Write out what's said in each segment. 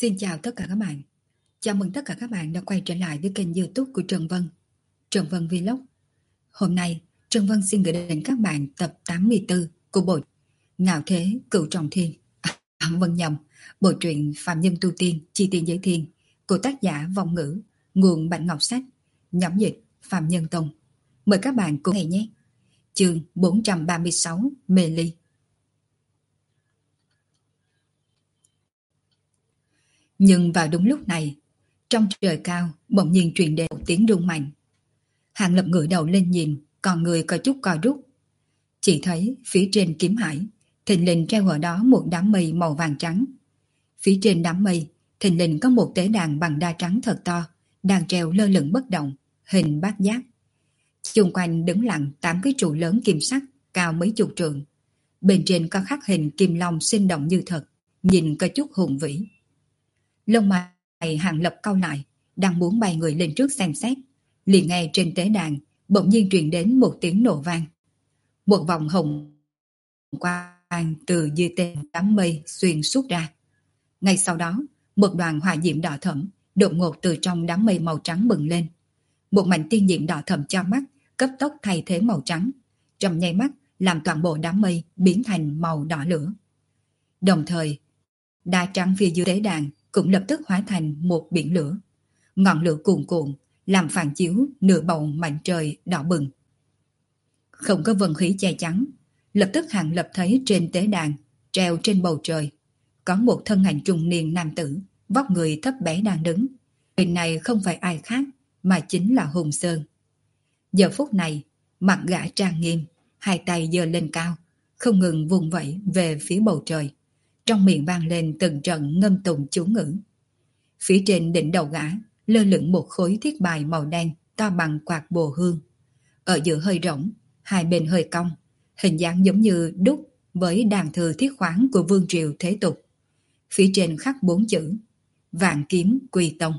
Xin chào tất cả các bạn. Chào mừng tất cả các bạn đã quay trở lại với kênh YouTube của Trần Vân, Trần Vân Vlog. Hôm nay, Trần Vân xin gửi đến các bạn tập 84 của bộ Ngạo Thế Cửu Trọng Thiên. Vân nhầm, bộ truyện Phạm Nhân Tu Tiên Chi Tiên Giới Thiên của tác giả Vong Ngữ, nguồn Bạch Ngọc Sách, nhóm dịch Phạm Nhân Tông. Mời các bạn cùng nghe nhé. Chương 436 Mê Ly. Nhưng vào đúng lúc này, trong trời cao bỗng nhiên truyền đến một tiếng rung mạnh. Hàng Lập ngửa đầu lên nhìn, còn người có chút co rút. Chỉ thấy phía trên kiếm hải, thình lình treo ở đó một đám mây màu vàng trắng. Phía trên đám mây, thình lình có một tế đàn bằng đá trắng thật to, đang treo lơ lửng bất động, hình bát giác. Xung quanh đứng lặng 8 cái trụ lớn kim sắc, cao mấy chục trượng. Bên trên có khắc hình kim long sinh động như thật, nhìn có chút hùng vĩ. Lông mày Hàng Lập cau lại, đang muốn bay người lên trước xem xét, liền nghe trên tế đàn bỗng nhiên truyền đến một tiếng nổ vang. Một vòng hồng quang từ dưới tên đám mây xuyên suốt ra. Ngay sau đó, một đoàn hỏa diễm đỏ thẫm đột ngột từ trong đám mây màu trắng bừng lên. Một mảnh tiên diễm đỏ thẫm cho mắt cấp tốc thay thế màu trắng, trong nháy mắt làm toàn bộ đám mây biến thành màu đỏ lửa. Đồng thời, đá trắng phía dưới tế đàn cũng lập tức hóa thành một biển lửa. Ngọn lửa cuồn cuộn làm phản chiếu nửa bầu mảnh trời đỏ bừng. Không có vân khí che chắn, lập tức Hàng Lập thấy trên tế đàn treo trên bầu trời có một thân ảnh trung niên nam tử, vóc người thấp bé đang đứng. Người này không phải ai khác mà chính là Hùng Sơn. Giờ phút này, mặt gã trang nghiêm, hai tay giơ lên cao, không ngừng vung vẩy về phía bầu trời. Trong miệng vang lên từng trận ngâm tụng chú ngữ. Phía trên đỉnh đầu gã lơ lửng một khối thiết bài màu đen to bằng quạt bồ hương. Ở giữa hơi rỗng, hai bên hơi cong, hình dáng giống như đúc với đàn thư thiết khoáng của vương triều thế tục. Phía trên khắc 4 chữ Vạn Kiếm Quy Tông.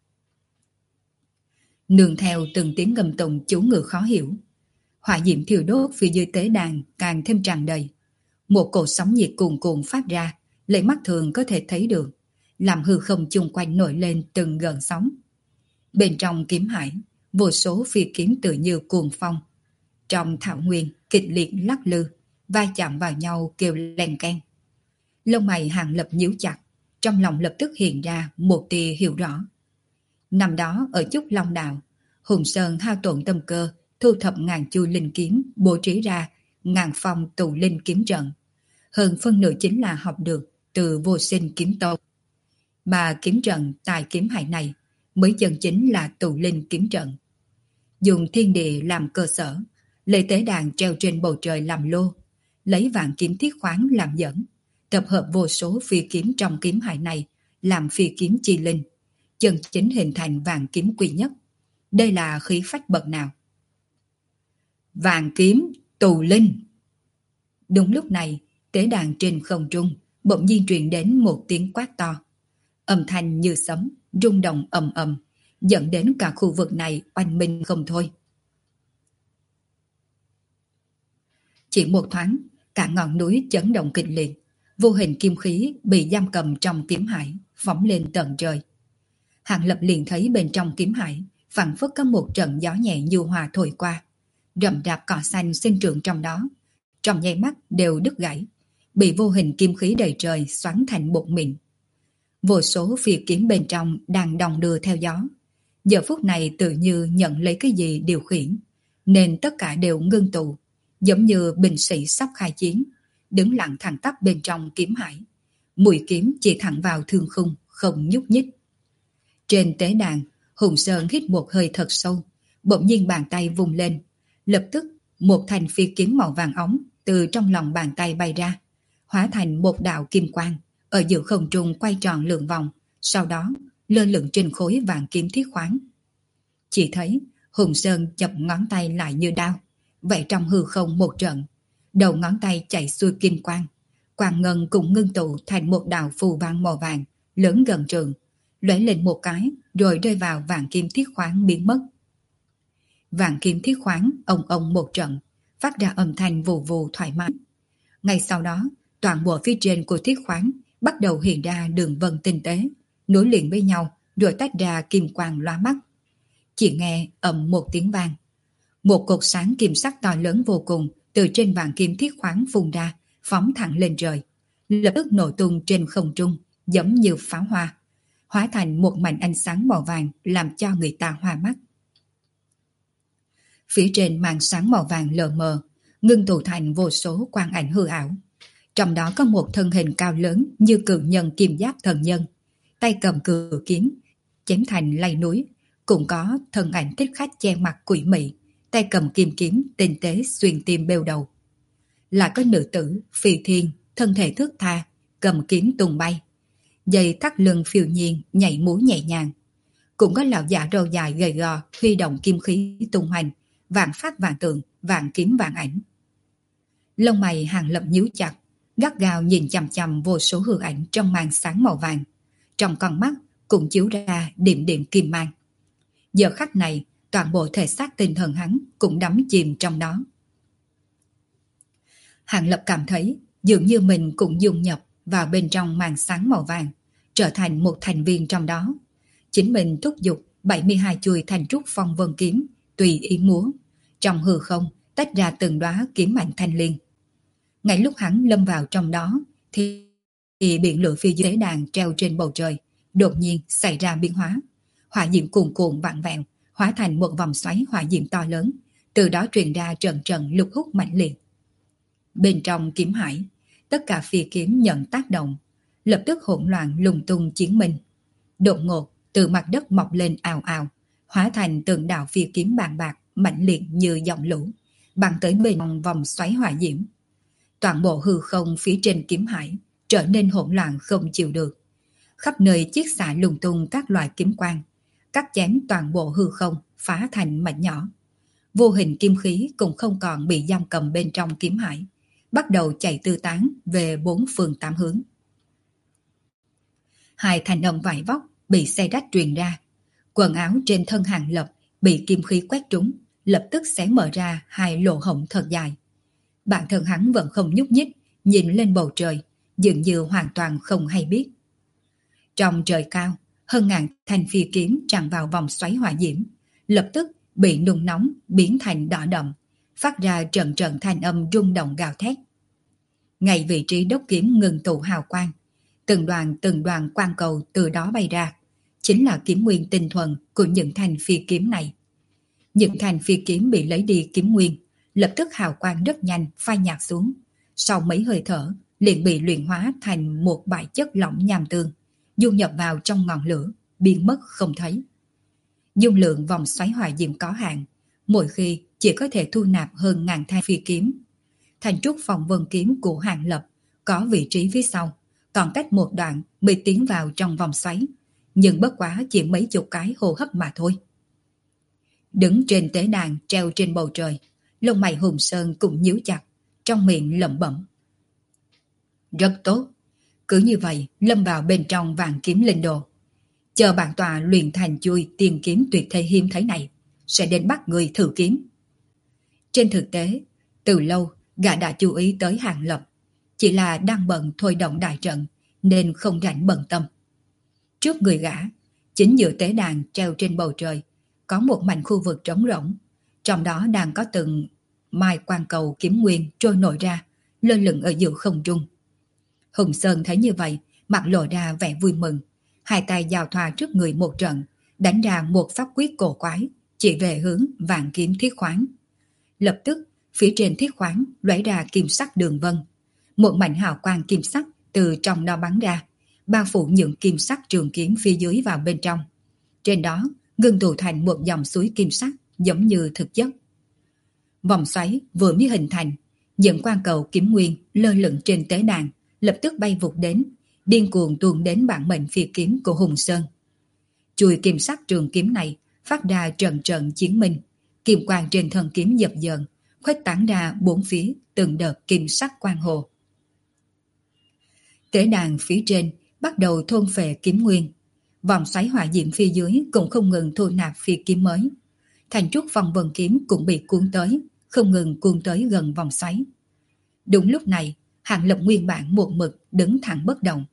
Nương theo từng tiếng ngâm tụng chú ngữ khó hiểu, hỏa diễm thiêu đốt phía dưới tế đàn càng thêm tràn đầy. Một cột sóng nhiệt cuồn cuộn phát ra, lấy mắt thường có thể thấy được, làm hư không chung quanh nổi lên từng gợn sóng. Bên trong kiếm hải, vô số phi kiếm tự như cuồng phong. Trong thảo nguyên kịch liệt lắc lư, va chạm vào nhau kêu len keng. Lông mày Hàng Lập nhíu chặt, trong lòng lập tức hiện ra một tia hiểu rõ. Năm đó ở Chúc Long Đạo, Hùng Sơn hao tổn tâm cơ, thu thập ngàn chu linh kiếm, bố trí ra ngàn phong tụ linh kiếm trận. Hơn phân nửa chính là học được từ Vô Sinh Kiếm Tông. Mà kiếm trận tại kiếm hải này mới chân chính là tụ linh kiếm trận. Dùng thiên địa làm cơ sở, lấy tế đàn treo trên bầu trời làm lô, lấy vạn kiếm thiết khoáng làm dẫn, tập hợp vô số phi kiếm trong kiếm hải này làm phi kiếm chi linh, chân chính hình thành vạn kiếm quy nhất. Đây là khí phách bậc nào? Vạn kiếm tụ linh. Đúng lúc này, tế đàn trên không trung bỗng nhiên truyền đến một tiếng quát to. Âm thanh như sấm, rung động ầm ầm, dẫn đến cả khu vực này oanh minh không thôi. Chỉ một thoáng, cả ngọn núi chấn động kịch liệt, vô hình kim khí bị giam cầm trong kiếm hải phóng lên tận trời. Hàng Lập liền thấy bên trong kiếm hải phảng phất có một trận gió nhẹ nhu hòa thổi qua, rậm rạp cỏ xanh sinh trưởng trong đó, trong nháy mắt đều đứt gãy, bị vô hình kim khí đầy trời xoắn thành bột mịn. Vô số phi kiếm bên trong đang đong đưa theo gió, giờ phút này tự như nhận lấy cái gì điều khiển, nên tất cả đều ngưng tụ, giống như binh sĩ sắp khai chiến, đứng lặng thẳng tắp bên trong kiếm hải. Mũi kiếm chỉ thẳng vào thương khung, không nhúc nhích. Trên tế đàn, Hùng Sơn hít một hơi thật sâu, bỗng nhiên bàn tay vùng lên, lập tức một thanh phi kiếm màu vàng óng từ trong lòng bàn tay bay ra, hóa thành một đạo kim quang, ở giữa không trung quay tròn lượn vòng, sau đó lơ lửng trên khối vàng kiếm thiết khoáng. Chỉ thấy Hùng Sơn chập ngón tay lại như đao, vậy trong hư không một trận, đầu ngón tay chạy xuôi kim quang, quang ngân cũng ngưng tụ thành một đạo phù văn màu vàng lớn gần trường, lóe lên một cái rồi rơi vào vàng kim thiết khoáng biến mất. Vàng kim thiết khoáng ông ông một trận, phát ra âm thanh vù vù thoải mái. Ngay sau đó, toàn bộ phía trên của thiết khoáng bắt đầu hiện ra đường vân tinh tế, nối liền với nhau rồi tách ra kim quang lóa mắt. Chỉ nghe ầm một tiếng vang. Một cột sáng kim sắc to lớn vô cùng từ trên vàng kim thiết khoáng phun ra, phóng thẳng lên trời, lập tức nổ tung trên không trung, giống như pháo hoa, hóa thành một mảnh ánh sáng màu vàng làm cho người ta hoa mắt. Phía trên màn sáng màu vàng lờ mờ, ngưng tụ thành vô số quang ảnh hư ảo. Trong đó có một thân hình cao lớn như cự nhân kim giáp thần nhân, tay cầm cự kiếm, chém thành lay núi. Cũng có thân ảnh thích khách che mặt quỷ mị, tay cầm kim kiếm tinh tế xuyên tim bêu đầu. Lại có nữ tử phi thiên, thân thể thướt tha, cầm kiếm tung bay, dây thắt lưng phiêu nhiên nhảy múa nhẹ nhàng. Cũng có lão già râu dài gầy gò huy động kim khí tung hoành, vạn phát vạn tượng, vạn kiếm vạn ảnh. Lông mày Hàng Lập nhíu chặt, gắt gao nhìn chằm chằm vô số hư ảnh trong màn sáng màu vàng. Trong con mắt cũng chiếu ra điểm điểm kim mang. Giờ khắc này, toàn bộ thể xác tinh thần hắn cũng đắm chìm trong đó. Hàng Lập cảm thấy dường như mình cũng dung nhập vào bên trong màn sáng màu vàng, trở thành một thành viên trong đó. Chính mình thúc giục 72 chuôi thành trúc phong vân kiếm, tùy ý múa. Trong hư không tách ra từng đóa kiếm ảnh thanh liên. Ngay lúc hắn lâm vào trong đó, thì biển lửa phía dưới đàn treo trên bầu trời đột nhiên xảy ra biến hóa. Hỏa diễm cuồn cuộn vặn vẹo, hóa thành một vòng xoáy hỏa diễm to lớn, từ đó truyền ra trận trận lục hút mạnh liệt. Bên trong kiếm hải, tất cả phi kiếm nhận tác động, lập tức hỗn loạn lung tung chiến minh. Đột ngột, từ mặt đất mọc lên ào ào, hóa thành từng đạo phi kiếm bàn bạc, mạnh liệt như dòng lũ, băng tới bên trong vòng xoáy hỏa diễm. Toàn bộ hư không phía trên kiếm hải trở nên hỗn loạn không chịu được. Khắp nơi chiết xạ lung tung các loại kiếm quang, cắt chém toàn bộ hư không, phá thành mảnh nhỏ. Vô hình kim khí cũng không còn bị giam cầm bên trong kiếm hải, bắt đầu chạy tư tán về bốn phương tám hướng. Hai thanh âm vải vóc bị xe rách truyền ra, quần áo trên thân Hàng Lập bị kim khí quét trúng, lập tức xé mở ra hai lỗ hổng thật dài. Bản thân hắn vẫn không nhúc nhích, nhìn lên bầu trời, dường như hoàn toàn không hay biết. Trong trời cao, hơn ngàn thanh phi kiếm tràn vào vòng xoáy hỏa diễm, lập tức bị nung nóng biến thành đỏ đậm, phát ra trận trận thanh âm rung động gào thét. Ngay vị trí đốc kiếm ngừng tụ hào quang, từng đoàn quang cầu từ đó bay ra, chính là kiếm nguyên tinh thuần của những thanh phi kiếm này. Những thanh phi kiếm bị lấy đi kiếm nguyên, lập tức hào quang rất nhanh phai nhạt xuống, sau mấy hơi thở liền bị luyện hóa thành một bãi chất lỏng nham tương, dung nhập vào trong ngọn lửa, biến mất không thấy. Dung lượng vòng xoáy hỏa diễm có hạn, mỗi khi chỉ có thể thu nạp hơn ngàn thanh phi kiếm. Thành trúc phong vân kiếm của Hàng Lập có vị trí phía sau, còn cách một đoạn mới tiến vào trong vòng xoáy, nhưng bất quá chỉ mấy chục cái hô hấp mà thôi. Đứng trên tế đàn treo trên bầu trời, lông mày Hùng Sơn cũng nhíu chặt, trong miệng lẩm bẩm. Rất tốt, cứ như vậy lâm vào bên trong vàng kiếm linh đồ. Chờ bản tòa luyện thành chui tiền kiếm tuyệt thế hiếm thấy này, sẽ đến bắt người thử kiếm. Trên thực tế, từ lâu gã đã chú ý tới Hàng Lập, chỉ là đang bận thôi động đại trận nên không rảnh bận tâm. Trước người gã, chính giữa tế đàn treo trên bầu trời, có một mảnh khu vực trống rỗng, trong đó đang có từng mai quang cầu kiếm nguyên trôi nổi ra, lơ lửng ở giữa không trung. Hùng Sơn thấy như vậy, mặt lộ ra vẻ vui mừng, hai tay giao thoa trước người một trận, đánh ra một pháp quyết cổ quái, chỉ về hướng vạn kiếm thiết khoáng. Lập tức, phía trên thiết khoáng lóe ra kim sắc đường vân, một mảnh hào quang kim sắc từ trong đó bắn ra, bao phủ những kim sắc trường kiếm phía dưới vào bên trong. Trên đó ngưng tụ thành một dòng suối kim sắc giống như thực chất. Vòng xoáy vừa mới hình thành, những quang cầu kiếm nguyên lơ lửng trên tế đàn lập tức bay vụt đến, điên cuồng tuôn đến bản mệnh phi kiếm của Hùng Sơn. Chùi kim sắc trường kiếm này phát ra trận trận chiến minh, kim quang trên thân kiếm dập dờn, khuếch tán ra bốn phía từng đợt kim sắc quang hồ. Tế đàn phía trên bắt đầu thôn phệ kiếm nguyên, vòng xoáy hỏa diễm phía dưới cũng không ngừng thu nạp phi kiếm mới. Thành trúc phong vân kiếm cũng bị cuốn tới, không ngừng cuốn tới gần vòng xoáy. Đúng lúc này, Hàng Lập nguyên bản một mực đứng thẳng bất động,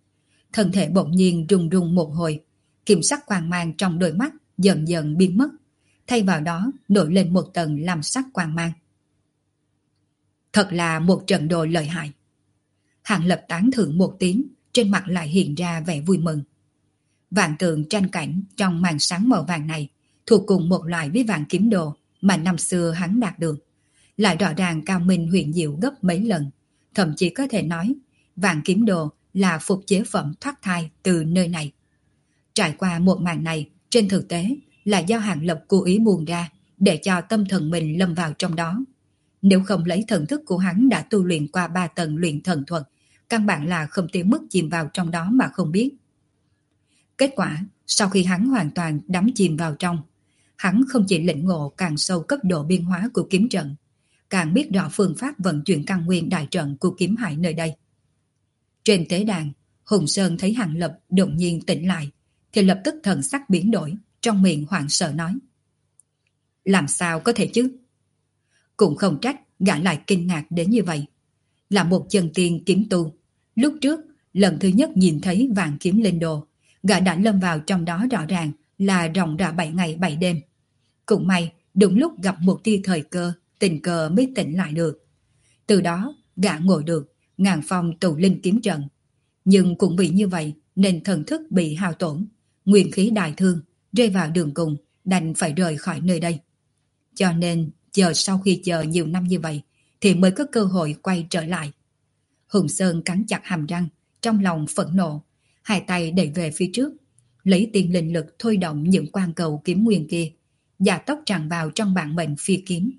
thân thể bỗng nhiên rung rung một hồi, kim sắc quang mang trong đôi mắt dần dần biến mất, thay vào đó nổi lên một tầng lam sắc quang mang. Thật là một trận đồ lợi hại. Hàng Lập tán thưởng một tiếng, trên mặt lại hiện ra vẻ vui mừng. Vạn tượng tranh cảnh trong màn sáng màu vàng này thuộc cùng một loại với vạn kiếm đồ mà năm xưa hắn đạt được, lại rõ ràng cao minh huyền diệu gấp mấy lần, thậm chí có thể nói vạn kiếm đồ là phục chế phẩm thoát thai từ nơi này. Trải qua một màn này, trên thực tế là do Hàng Lập cố ý buông ra để cho tâm thần mình lâm vào trong đó. Nếu không lấy thần thức của hắn đã tu luyện qua 3 tầng luyện thần thuật, căn bản là không tới mức chìm vào trong đó mà không biết. Kết quả, sau khi hắn hoàn toàn đắm chìm vào trong, hắn không chỉ lĩnh ngộ càng sâu cấp độ biên hóa của kiếm trận, càng biết rõ phương pháp vận chuyển căn nguyên đại trận của kiếm hải nơi đây. Trên tế đàn, Hùng Sơn thấy Hàng Lập đột nhiên tỉnh lại, thì lập tức thần sắc biến đổi, trong miệng hoảng sợ nói: làm sao có thể chứ? Cũng không trách gã lại kinh ngạc đến như vậy. Là một chân tiên kiếm tu, lúc trước lần thứ nhất nhìn thấy vạn kiếm linh đồ, gã đã lâm vào trong đó rõ ràng là ròng rã 7 ngày 7 đêm. Cũng may đúng lúc gặp một tia thời cơ, tình cờ mới tỉnh lại được. Từ đó gã ngồi được ngàn phong tụ linh kiếm trận, nhưng cũng vì như vậy nên thần thức bị hao tổn, nguyên khí đại thương, rơi vào đường cùng, đành phải rời khỏi nơi đây. Cho nên chờ sau khi chờ nhiều năm như vậy thì mới có cơ hội quay trở lại. Hùng Sơn cắn chặt hàm răng, trong lòng phẫn nộ, hai tay đẩy về phía trước, lấy tiên linh lực thôi động những quan cầu kiếm nguyên kia, gia tốc tràn vào trong bản mệnh phi kiếm.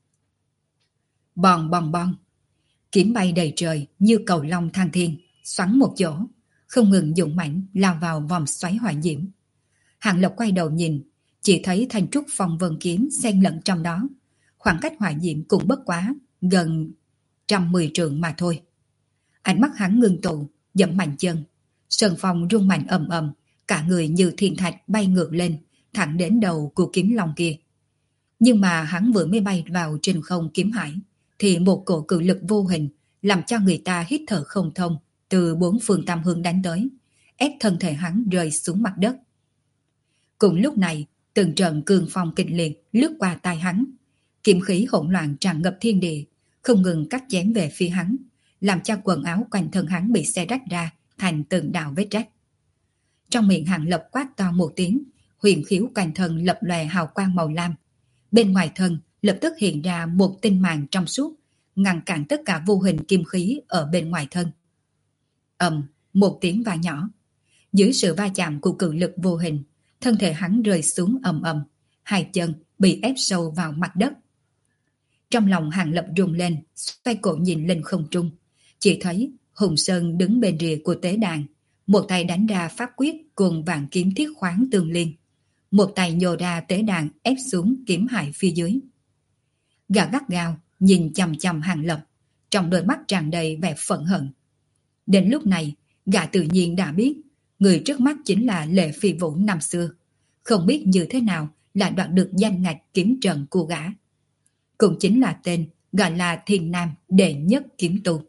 Bòn bòn bòn, kiếm bay đầy trời như cầu long thăng thiên, xoắn một chỗ, không ngừng dũng mãnh lao vào vòng xoáy hỏa diễm. Hàng Lập quay đầu nhìn, chỉ thấy thanh trúc phong vân kiếm xen lẫn trong đó, khoảng cách hỏa diễm cũng bất quá gần 110 trượng mà thôi. Ánh mắt hắn ngưng tụ, dẫm mạnh chân, sơn phong rung mạnh ầm ầm, cả người như thiên thạch bay ngược lên, thẳng đến đầu của kiếm long kia. Nhưng mà hắn vừa mới bay vào trên không kiếm hải, thì một cổ cự lực vô hình làm cho người ta hít thở không thông, từ bốn phương tam hướng đánh tới, ép thân thể hắn rơi xuống mặt đất. Cùng lúc này, từng trận cương phong kịch liệt lướt qua tai hắn, kiếm khí hỗn loạn tràn ngập thiên địa, không ngừng cắt chém về phía hắn, làm cho quần áo quanh thân hắn bị xé rách ra thành từng đạo vết rách. Trong miệng Hàng Lập quát to một tiếng, huyền khiếu quanh thân lập lòe hào quang màu lam. Bên ngoài thân lập tức hiện ra một tinh màn trong suốt, ngăn cản tất cả vô hình kim khí ở bên ngoài thân. Ầm, một tiếng vang nhỏ. Dưới sự va chạm của cự lực vô hình, thân thể hắn rơi xuống ầm ầm, hai chân bị ép sâu vào mặt đất. Trong lòng Hàng Lập rung lên, xoay cổ nhìn lên không trung, chỉ thấy Hùng Sơn đứng bên rìa của tế đàn, một tay đánh ra pháp quyết cùng vạn kiếm thiết khoáng tương liên, một tay nhô ra tế đàn ép xuống kiếm hải phía dưới. Gã gắt gao nhìn chằm chằm Hàng Lập, trong đôi mắt tràn đầy vẻ phẫn hận. Đến lúc này, gã tự nhiên đã biết người trước mắt chính là Lệ Phi Vũ năm xưa, không biết như thế nào là đoạt được danh ngạch kiếm trận của gã. Cũng chính là tên gọi là Thiên Nam đệ nhất kiếm tu.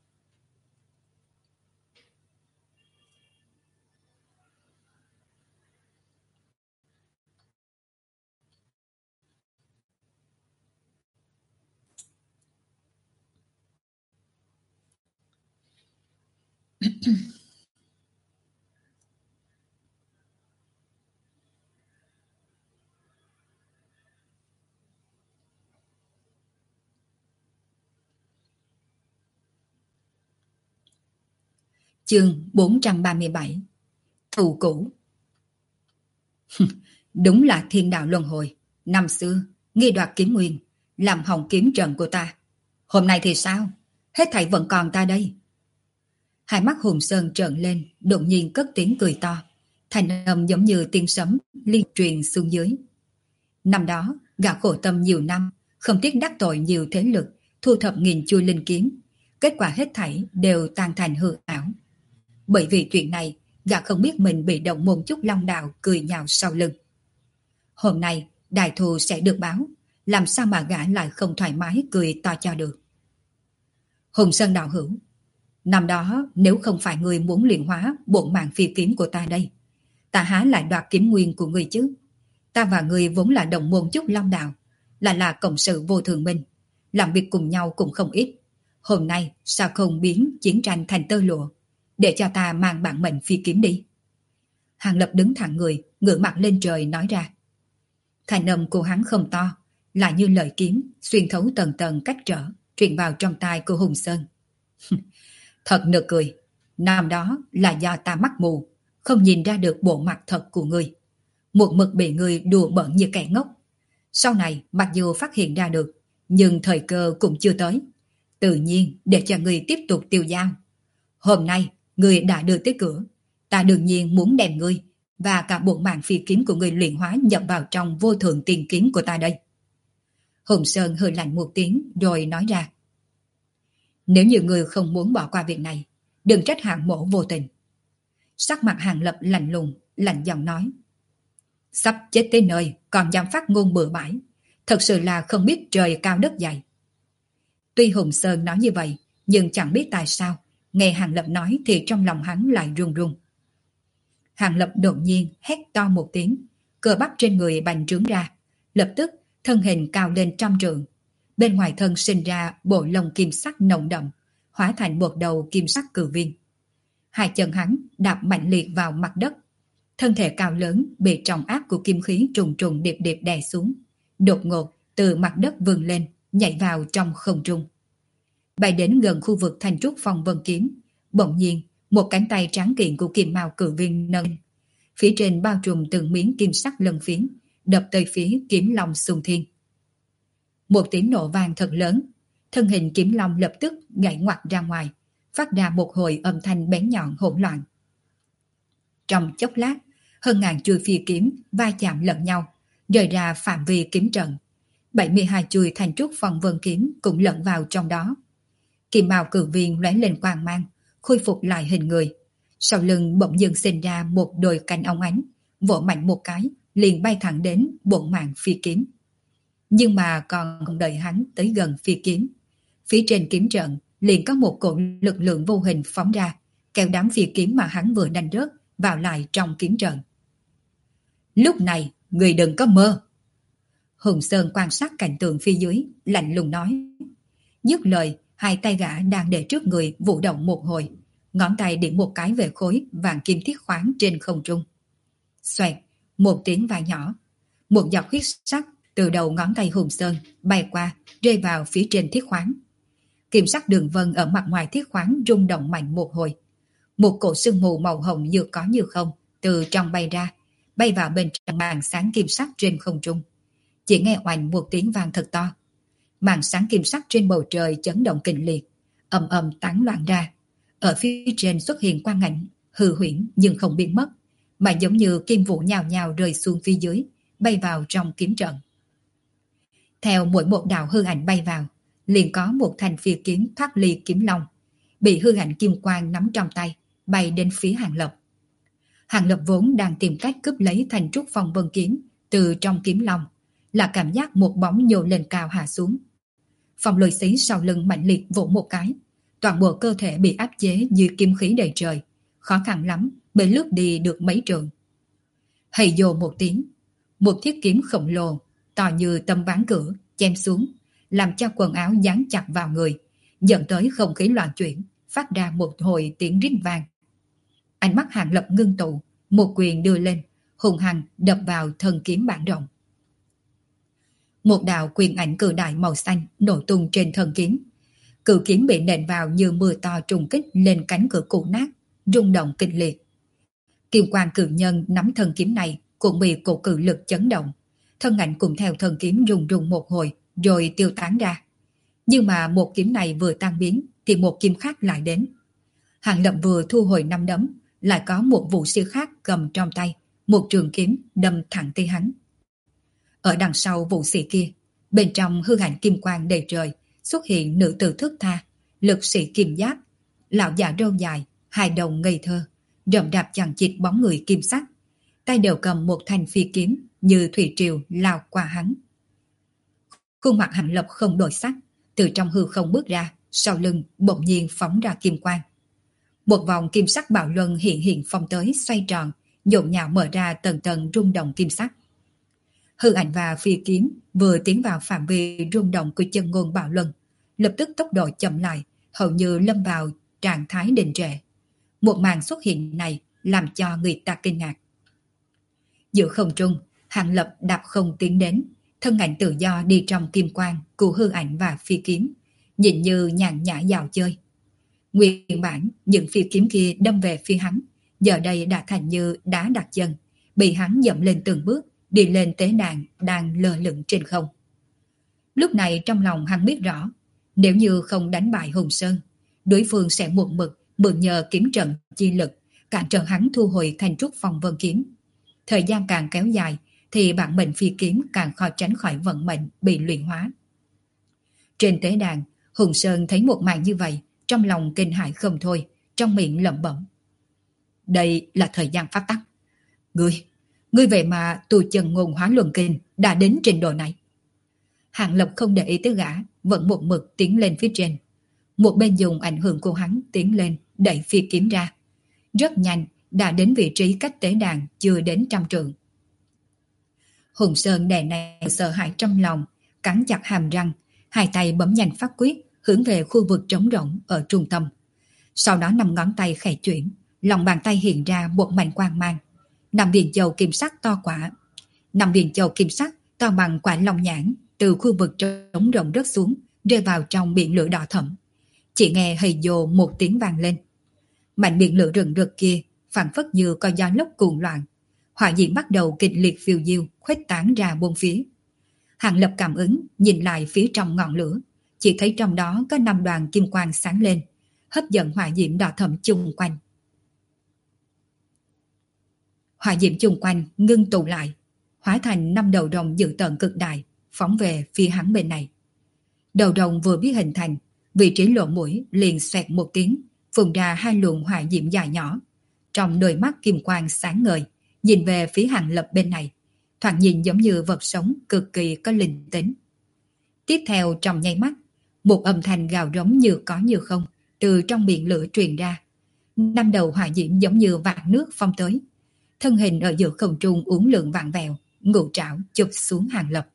Chương 437. Thù cũ. Đúng là thiên đạo luân hồi. Năm xưa, nghi đoạt kiếm nguyên, làm hỏng kiếm trận của ta. Hôm nay thì sao? Hết thảy vẫn còn ta đây. Hai mắt Hùng Sơn trợn lên, đột nhiên cất tiếng cười to. Thành âm giống như tiếng sấm liên truyền xuống dưới. Năm đó, gã khổ tâm nhiều năm, không tiếc đắc tội nhiều thế lực, thu thập nghìn chuôi linh kiếm. Kết quả hết thảy đều tan thành hư ảo. Bởi vì chuyện này, gã không biết mình bị động một chút long đạo cười nhạo sau lưng. Hôm nay, đại thù sẽ được báo, làm sao mà gã lại không thoải mái cười to cho được. Hùng Sơn đạo hữu, Năm đó nếu không phải người muốn luyện hóa bổn mạng phi kiếm của ta đây, ta há lại đoạt kiếm nguyên của người chứ? Ta và người vốn là đồng môn Trúc Long Đạo, là cộng sự vô thường minh, làm việc cùng nhau cũng không ít. Hôm nay sao không biến chiến tranh thành tơ lụa, để cho ta mang bản mệnh phi kiếm đi? Hàng Lập đứng thẳng người, ngửa mặt lên trời nói ra. Thành âm của hắn không to, lại như lời kiếm xuyên thấu tầng tầng cách trở, truyền vào trong tai của Hùng Sơn. Thật nực cười, năm đó là do ta mắt mù, không nhìn ra được bộ mặt thật của ngươi. Một mực bị ngươi đùa bỡn như kẻ ngốc. Sau này mặc dù phát hiện ra được, nhưng thời cơ cũng chưa tới. Tự nhiên để cho ngươi tiếp tục tiêu dao. Hôm nay ngươi đã đưa tới cửa, ta đương nhiên muốn đem ngươi và cả bộ mạng phi kiếm của ngươi luyện hóa nhập vào trong vô thượng tiền kiếm của ta đây. Hùng Sơn hơi lạnh một tiếng rồi nói ra. Nếu như ngươi không muốn bỏ qua việc này, đừng trách hạng mổ vô tình. Sắc mặt Hàng Lập lạnh lùng, lạnh giọng nói. Sắp chết tới nơi còn dám phát ngôn bừa bãi, thật sự là không biết trời cao đất dày. Tuy Hùng Sơn nói như vậy, nhưng chẳng biết tại sao, nghe Hàng Lập nói thì trong lòng hắn lại run run. Hàng Lập đột nhiên hét to một tiếng, cơ bắp trên người bành trướng ra, lập tức thân hình cao lên 100 trượng. Bên ngoài thân sinh ra bộ lông kim sắc nồng đậm, hóa thành một đầu kim sắc cự viên. Hai chân hắn đạp mạnh liệt vào mặt đất. Thân thể cao lớn bị trọng áp của kim khí trùng trùng điệp điệp đè xuống. Đột ngột từ mặt đất vươn lên, nhảy vào trong không trung. Bay đến gần khu vực Thanh Trúc Phong Vân Kiếm. Bỗng nhiên, một cánh tay tráng kiện của kim mao cự viên nâng. Phía trên bao trùm từng miếng kim sắc lân phiến, đập tới phía kiếm long xung thiên. Một tiếng nổ vang thật lớn, thân hình kiếm long lập tức nhảy ngoặt ra ngoài, phát ra một hồi âm thanh bén nhọn hỗn loạn. Trong chốc lát, hơn ngàn chuôi phi kiếm va chạm lẫn nhau, rời ra phạm vi kiếm trận. 72 chuôi Thanh Trúc Phong Vân Kiếm cũng lẫn vào trong đó. Kim mao cự viên lóe lên quang mang, khôi phục lại hình người. Sau lưng bỗng dưng sinh ra một đôi cánh óng ánh, vỗ mạnh một cái, liền bay thẳng đến bổn mạng phi kiếm. Nhưng mà còn không đợi hắn tới gần phi kiếm, phía trên kiếm trận liền có một cỗ lực lượng vô hình phóng ra, kéo đám phi kiếm mà hắn vừa đánh rớt vào lại trong kiếm trận. Lúc này, người đừng có mơ. Hùng Sơn quan sát cảnh tượng phía dưới, lạnh lùng nói. Dứt lời, hai tay gã đang để trước người vũ động một hồi, ngón tay điểm một cái về khối vàng kim thiết khoáng trên không trung. Xoẹt, một tiếng vang nhỏ, một giọt huyết sắc từ đầu ngón tay Hùng Sơn bay qua, rơi vào phía trên thiết khoáng. Kim sắc đường vân ở mặt ngoài thiết khoáng rung động mạnh một hồi. Một cỗ sương mù màu hồng như có như không từ trong bay ra, bay vào bên trong màn sáng kim sắc trên không trung. Chỉ nghe oanh một tiếng vang thật to. Màn sáng kim sắc trên bầu trời chấn động kịch liệt, ầm ầm tán loạn ra. Ở phía trên xuất hiện quang ảnh, hư huyễn nhưng không biến mất, mà giống như kim vụ nhào nhào rơi xuống phía dưới, bay vào trong kiếm trận. Theo mỗi một đạo hư ảnh bay vào, liền có một thanh phi kiếm thoát ly kiếm long, bị hư ảnh kim quang nắm trong tay, bay đến phía Hàng Lập. Hàng Lập vốn đang tìm cách cướp lấy Thanh Trúc Phong Vân Kiếm từ trong kiếm long, là cảm giác một bóng nhô lên cao hạ xuống. Phong lôi xí sau lưng mạnh liệt vỗ một cái, toàn bộ cơ thể bị áp chế dưới kim khí đầy trời, khó khăn lắm mới lướt đi được mấy trượng. Hầy dồ một tiếng, một thiết kiếm khổng lồ to như tấm ván cửa chém xuống, làm cho quần áo dán chặt vào người, dẫn tới không khí loạn chuyển, phát ra một hồi tiếng rít vang. Ánh mắt Hàng Lập ngưng tụ, một quyền đưa lên, hùng hăng đập vào thân kiếm bản rộng. Một đạo quyền ảnh cự đại màu xanh nổ tung trên thân kiếm. Cự kiếm bị nện vào như mưa to trùng kích lên cánh cửa cũ nát, rung động kịch liệt. Kim quang cự nhân nắm thân kiếm này cũng bị cổ cự lực chấn động, thân ảnh cùng theo thân kiếm rung rung một hồi rồi tiêu tán ra. Nhưng mà một kiếm này vừa tan biến thì một kiếm khác lại đến. Hàng Lập vừa thu hồi 5 đấm, lại có một vũ sư khác cầm trong tay một trường kiếm đâm thẳng tới hắn. Ở đằng sau vũ sĩ kia, bên trong hư ảnh kim quang đầy trời, xuất hiện nữ tử thước tha, lực sĩ kim giáp, lão già râu dài, hài đồng ngây thơ, rậm rạp chằng chịt bóng người kim sắc, tay đều cầm một thanh phi kiếm như thủy triều lao qua hắn. Khuôn mặt Hàng Lập không đổi sắc, từ trong hư không bước ra, sau lưng bỗng nhiên phóng ra kim quang, Một vòng kim sắc bạo luân hiện hiện phong tới xoay tròn, nhộn nhạo mở ra tầng tầng rung động kim sắc. Hư ảnh và phi kiếm vừa tiến vào phạm vi rung động của chân ngôn bạo luân, lập tức tốc độ chậm lại, hầu như lâm vào trạng thái đình trệ. Một màn xuất hiện này làm cho người ta kinh ngạc. Giữa không trung, Hàng Lập đạp không tiến đến, thân ảnh tự do đi trong kim quang của hư ảnh và phi kiếm, nhìn như nhàn nhã dạo chơi. Nguyên bản, những phi kiếm kia đâm về phía hắn, giờ đây đã thành như đá đặt chân, bị hắn dậm lên từng bước, đi lên tế đàn đang lơ lửng trên không. Lúc này trong lòng hắn biết rõ, nếu như không đánh bại Hùng Sơn, đối phương sẽ một mực mượn nhờ kiếm trận chi lực cản trở hắn thu hồi thành trúc phong vân kiếm. Thời gian càng kéo dài thì bản mệnh phi kiếm càng khó tránh khỏi vận mệnh bị luyện hóa. Trên tế đàn, Hùng Sơn thấy một màn như vậy, trong lòng kinh hãi không thôi, trong miệng lẩm bẩm. Đây là thời gian phát tắc. Ngươi vậy mà tu chân ngôn hóa luân kinh đã đến trình độ này. Hàng Lập không để ý tới gã, vẫn một mực tiến lên phía trên. Một bên dùng ảnh hưởng của hắn tiến lên, đẩy phi kiếm ra. Rất nhanh, đã đến vị trí cách tế đàn chưa đến 100 trượng. Hùng Sơn đè này sợ hãi trong lòng, cắn chặt hàm răng, hai tay bấm nhanh pháp quyết hướng về khu vực trống rỗng ở trung tâm. Sau đó 5 ngón tay khẽ chuyển, lòng bàn tay hiện ra một mảnh quang mang. 5 viên châu kim sắc to bằng quả long nhãn từ khu vực trống rỗng rớt xuống, rơi vào trong biển lửa đỏ thẫm. Chỉ nghe hầy dồ một tiếng vang lên. Mảnh biển lửa rừng rực kia phảng phất như có gió lốc cuồng loạn, hỏa diễm bắt đầu kịch liệt phiêu diêu, khuếch tán ra bốn phía. Hàng Lập cảm ứng, nhìn lại phía trong ngọn lửa, chỉ thấy trong đó có 5 đoàn kim quang sáng lên, hấp dẫn hỏa diễm đỏ thẫm chung quanh. Hỏa diễm chung quanh ngưng tụ lại, hóa thành 5 đầu rồng dữ tợn cực đại, phóng về phía hắn bên này. Đầu rồng vừa biết hình thành, vị trí lỗ mũi liền xoẹt một tiếng, phun ra 2 luồng hỏa diễm dài nhỏ. Trong đôi mắt kim quang sáng ngời, nhìn về phía Hàng Lập bên này, thoạt nhìn giống như vật sống cực kỳ có linh tính. Tiếp theo trong nháy mắt, một âm thanh gào rống như có như không từ trong biển lửa truyền ra. 5 đầu hỏa diễm giống như vạt nước phong tới, thân hình ở giữa không trung uốn lượn vặn vẹo, ngũ trảo chụp xuống Hàng Lập.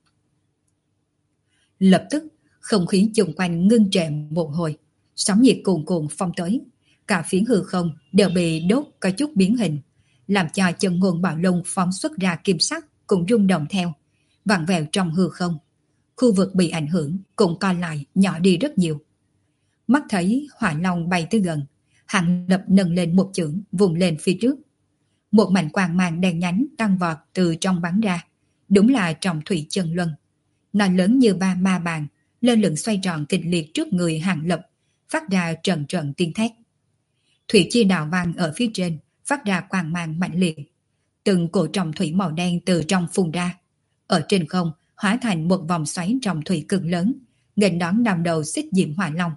Lập tức, không khí xung quanh ngưng trệ một hồi, sóng nhiệt cuồn cuộn phong tới, cả phiến hư không đều bị đốt có chút biến hình, làm cho chân ngôn bạo lông phóng xuất ra kim sắc cũng rung động theo, vặn vẹo trong hư không. Khu vực bị ảnh hưởng cũng co lại nhỏ đi rất nhiều. Mắt thấy hỏa long bay tới gần, Hàng Lập nâng lên một chưởng vùng lên phía trước. Một mảnh quang mang đen nhánh tăng vọt từ trong bắn ra, đúng là trọng thủy chân luân. Nó lớn như 3 ma bàn, lơ lửng xoay tròn kịch liệt trước người Hàng Lập, phát ra trận trận tiếng thét. Thủy chi đạo vang ở phía trên, phát ra quang mang mạnh liệt. Từng cổ trọng thủy màu đen từ trong phun ra, ở trên không hóa thành một vòng xoáy trọng thủy cực lớn, nghênh đón 5 đầu xích diễm hỏa long.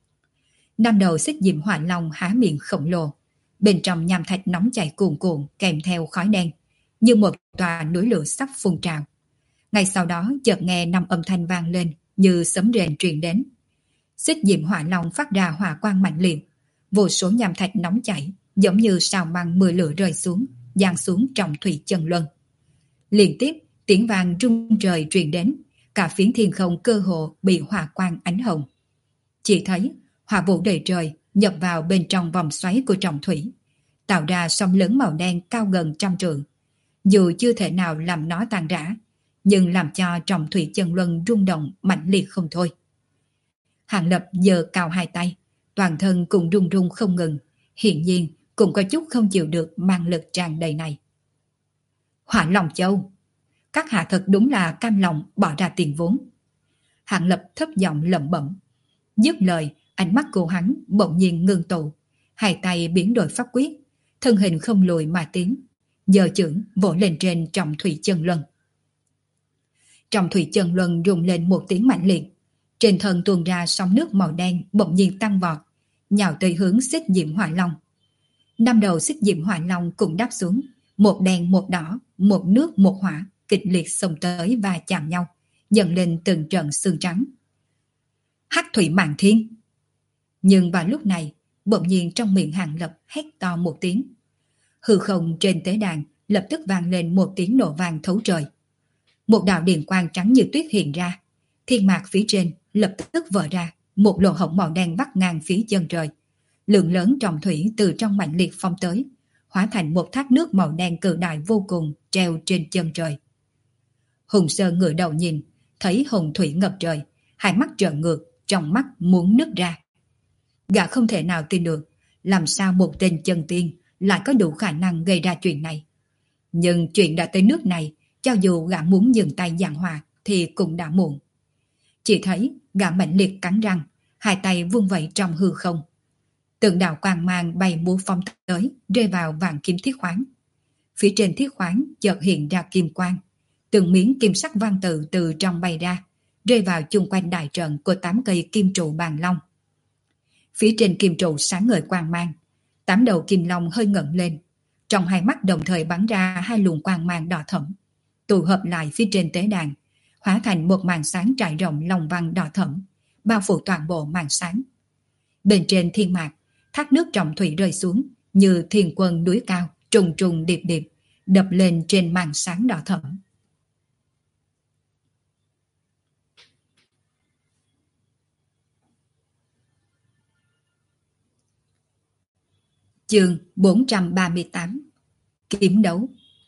5 đầu xích diễm hỏa long há miệng khổng lồ, bên trong nham thạch nóng chảy cuồn cuộn kèm theo khói đen, như một tòa núi lửa sắp phun trào. Ngay sau đó chợt nghe 5 âm thanh vang lên như sấm rền truyền đến. Xích diễm hỏa long phát ra hỏa quang mạnh liệt, vô số nham thạch nóng chảy giống như sao băng mưa lửa rơi xuống, giáng xuống trong thủy chân luân. Liên tiếp tiếng vang rung trời truyền đến, cả phiến thiên không cơ hồ bị hỏa quang ánh hồng. Chỉ thấy hỏa vũ đầy trời nhập vào bên trong vòng xoáy của trọng thủy, tạo ra sóng lớn màu đen cao gần 100 trượng. Dù chưa thể nào làm nó tan rã, nhưng làm cho trọng thủy chân luân rung động mạnh liệt không thôi. Hàng Lập giơ cao hai tay, toàn thân cũng rung rung không ngừng, hiển nhiên cũng có chút không chịu được mang lực tràn đầy này. Hỏa Long Châu, các hạ thật đúng là cam lòng bỏ ra tiền vốn. Hàng Lập thấp giọng lẩm bẩm. Dứt lời, ánh mắt của hắn bỗng nhiên ngưng tụ, hai tay biến đổi pháp quyết, thân hình không lùi mà tiến, giơ chưởng vỗ lên trên trọng thủy chân luân. Trọng thủy chân luân rung lên một tiếng mạnh liệt, trên thân tuôn ra sóng nước màu đen bỗng nhiên tăng vọt, nhào tới hướng xích diễm hỏa long. 5 đầu xích diễm hỏa long cùng đáp xuống, một đen một đỏ, một nước một hỏa, kịch liệt xông tới và chạm nhau, dần lên từng trận sương trắng. Hắc thủy mạn thiên. Nhưng vào lúc này, bỗng nhiên trong miệng Hàng Lập hét to một tiếng. Hư không trên tế đàn lập tức vang lên một tiếng nổ vang thấu trời. Một đạo điện quang trắng như tuyết hiện ra, thiên mạc phía trên lập tức vỡ ra, một lỗ hổng màu đen vắt ngang phía chân trời. Lượng lớn trọng thủy từ trong mạnh liệt phong tới, hóa thành một thác nước màu đen cự đại vô cùng treo trên chân trời. Hùng Sơn ngửa đầu nhìn, thấy hồng thủy ngập trời, hai mắt trợn ngược, trong mắt muốn nứt ra. Gã không thể nào tin được, làm sao một tên chân tiên lại có đủ khả năng gây ra chuyện này. Nhưng chuyện đã tới nước này, cho dù gã muốn dừng tay giảng hòa thì cũng đã muộn. Chỉ thấy gã mạnh liệt cắn răng, hai tay vung vẩy trong hư không. Từng đạo quang mang bay múa phong tới, rơi vào vạn kim thiết khoáng. Phía trên thiết khoáng chợt hiện ra kim quang, từng miếng kim sắc văn tự từ trong bay ra, rơi vào chung quanh đại trận của 8 cây kim trụ bàn long. Phía trên kim trụ sáng ngời quang mang, 8 đầu kim long hơi ngẩng lên, trong hai mắt đồng thời bắn ra hai luồng quang mang đỏ thẫm, tụ hợp lại phía trên tế đàn, hóa thành một màn sáng trải rộng long văn đỏ thẫm, bao phủ toàn bộ màn sáng. Bên trên thiên mạc, thác nước trọng thủy rơi xuống như thiên quân núi cao, trùng trùng điệp điệp, đập lên trên màn sáng đỏ thẫm. Chương 438 Kiếm đấu.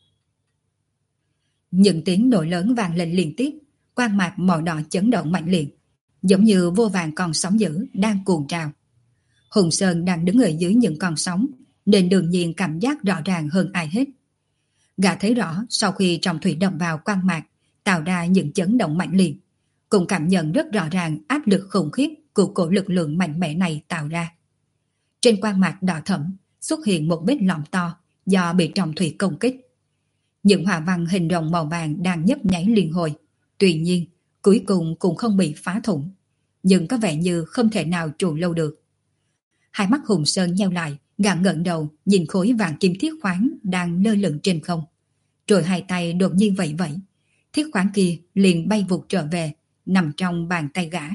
Những tiếng nổ lớn vang lên liên tiếp, quang mạc màu đỏ chấn động mạnh liệt, giống như vô vàn con sóng dữ đang cuồn trào. Hùng Sơn đang đứng ở dưới những con sóng, nên đương nhiên cảm giác rõ ràng hơn ai hết. Gã thấy rõ sau khi trọng thủy đâm vào quang mạc, tạo ra những chấn động mạnh liệt, cũng cảm nhận rất rõ ràng áp lực khủng khiếp của cổ lực lượng mạnh mẽ này tạo ra. Trên quang mạc đỏ thẫm xuất hiện một vết lõm to do bị trọng thủy công kích. Những hỏa văn hình rồng màu vàng đang nhấp nháy liên hồi, tuy nhiên cuối cùng cũng không bị phá thủng, nhưng có vẻ như không thể nào trụ lâu được. Hai mắt Hùng Sơn nheo lại, gã ngẩng đầu nhìn khối vàng kim thiết khoáng đang lơ lửng trên không, rồi hai tay đột nhiên vẫy vẫy, thiết khoáng kia liền bay vụt trở về, nằm trong bàn tay gã.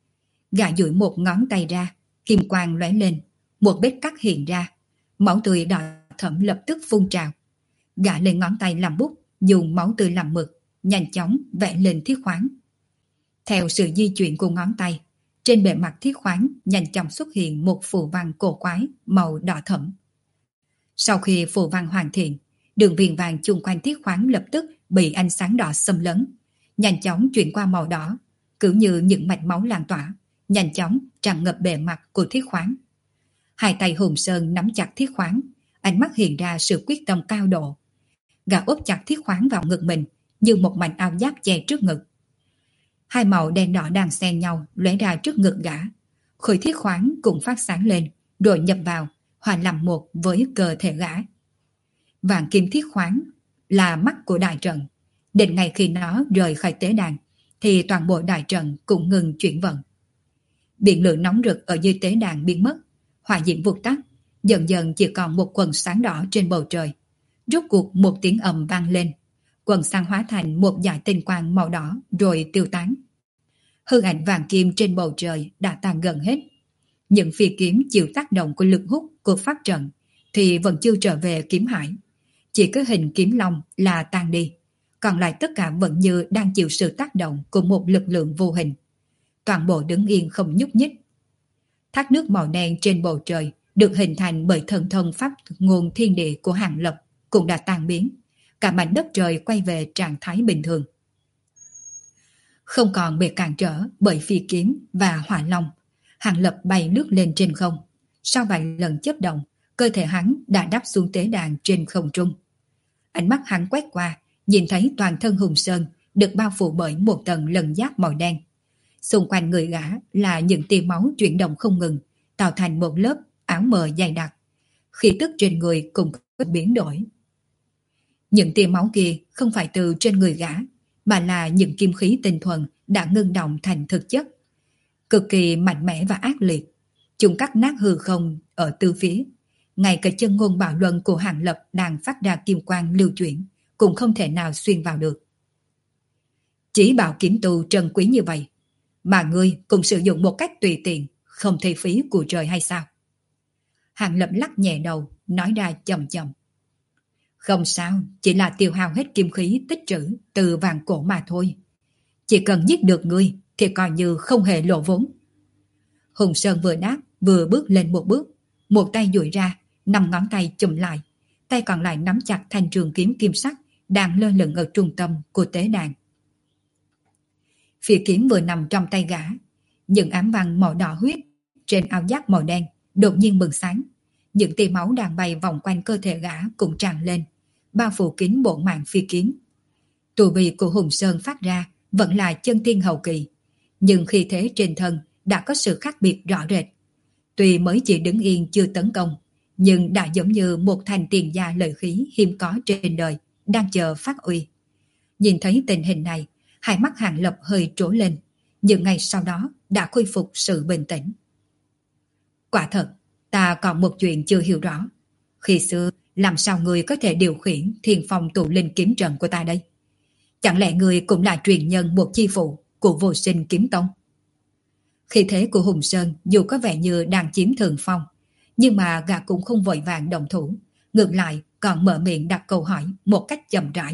Gã duỗi một ngón tay ra, kim quang lóe lên, một vết cắt hiện ra, máu tươi đỏ thẫm lập tức phun trào. Gã lên ngón tay làm bút, dùng máu tươi làm mực, nhanh chóng vẽ lên thiết khoáng. Theo sự di chuyển của ngón tay, trên bề mặt thiết khoáng nhanh chóng xuất hiện một phù văn cổ quái màu đỏ thẫm. Sau khi phù văn hoàn thiện, đường viền vàng chung quanh thiết khoáng lập tức bị ánh sáng đỏ xâm lấn, nhanh chóng chuyển qua màu đỏ, cứ như những mạch máu lan tỏa, nhanh chóng tràn ngập bề mặt của thiết khoáng. Hai tay Hùng Sơn nắm chặt thiết khoáng, ánh mắt hiện ra sự quyết tâm cao độ. Gã úp chặt thiết khoáng vào ngực mình như một mảnh áo giáp che trước ngực. Hai màu đen đỏ đang xen nhau lóe ra trước ngực gã. Khối thiết khoáng cũng phát sáng lên, rồi nhập vào, hòa làm một với cơ thể gã. Vàng kim thiết khoáng là mắt của đại trận. Đến ngày khi nó rời khỏi tế đàn, thì toàn bộ đại trận cũng ngừng chuyển vận. Biển lửa nóng rực ở dưới tế đàn biến mất, hỏa diễm vụt tắt, dần dần chỉ còn một quần sáng đỏ trên bầu trời. Rốt cuộc một tiếng ầm vang lên, quần sáng hóa thành một dải tinh quang màu đỏ rồi tiêu tán. Hư ảnh vàng kim trên bầu trời đã tan gần hết. Những phi kiếm chịu tác động của lực hút của pháp trận thì vẫn chưa trở về kiếm hải. Chỉ có hình kiếm long là tan đi, còn lại tất cả vẫn như đang chịu sự tác động của một lực lượng vô hình. Toàn bộ đứng yên không nhúc nhích. Thác nước màu đen trên bầu trời được hình thành bởi thần thông pháp nguồn thiên địa của Hàng Lập cũng đã tan biến. Cả mảnh đất trời quay về trạng thái bình thường. Không còn bị cản trở bởi phi kiếm và hỏa long, Hàng Lập bay lướt lên trên không. Sau vài lần chớp động, cơ thể hắn đã đáp xuống tế đàn trên không trung. Ánh mắt hắn quét qua, nhìn thấy toàn thân Hùng Sơn được bao phủ bởi một tầng lân giáp màu đen. Xung quanh người gã là những tia máu chuyển động không ngừng, tạo thành một lớp áo mờ dày đặc. Khí tức trên người cũng có biến đổi. Những tia máu kia không phải từ trên người gã, mà là những kim khí tinh thuần đã ngưng động thành thực chất. Cực kỳ mạnh mẽ và ác liệt. Chúng cắt nát hư không ở tư phía. Ngay cả chân ngôn bạo luân của Hàng Lập đang phát ra kim quang lưu chuyển, cũng không thể nào xuyên vào được. Chỉ bảo kiếm tu trân quý như vậy, mà ngươi cũng sử dụng một cách tùy tiện, không thấy phí của trời hay sao? Hàng Lập lắc nhẹ đầu, nói ra chậm chậm. Không sao, chỉ là tiêu hao hết kim khí tích trữ từ vàng cổ mà thôi. Chỉ cần giết được ngươi thì coi như không hề lộ vốn. Hùng Sơn vừa đáp vừa bước lên một bước, một tay duỗi ra, 5 ngón tay chụm lại, tay còn lại nắm chặt thanh trường kiếm kim sắc đang lơ lửng ở trung tâm của tế đàn. Phi kiếm vừa nằm trong tay gã, những ám văn màu đỏ huyết trên áo giáp màu đen đột nhiên bừng sáng, những tia máu đang bay vòng quanh cơ thể gã cũng tràn lên, bao phủ kín bộ mạng phi kiếm. Tu vi của Hùng Sơn phát ra vẫn là chân tiên hậu kỳ, nhưng khi thế trên thân đã có sự khác biệt rõ rệt. Tuy mới chỉ đứng yên chưa tấn công, nhưng đã giống như một thành tiền gia lợi khí hiếm có trên đời đang chờ phát uy. Nhìn thấy tình hình này, hai mắt Hàng Lập hơi trố lên, nhưng ngay sau đó đã khôi phục sự bình tĩnh. Quả thật, ta còn một chuyện chưa hiểu rõ. Khi xưa, làm sao người có thể điều khiển thiên phong tụ linh kiếm trận của ta đây? Chẳng lẽ người cũng là truyền nhân một chi phụ của Vô Sinh Kiếm Tông? Khí thế của Hùng Sơn dù có vẻ như đang chiếm thượng phong, nhưng mà gã cũng không vội vàng động thủ, ngược lại còn mở miệng đặt câu hỏi một cách chậm rãi.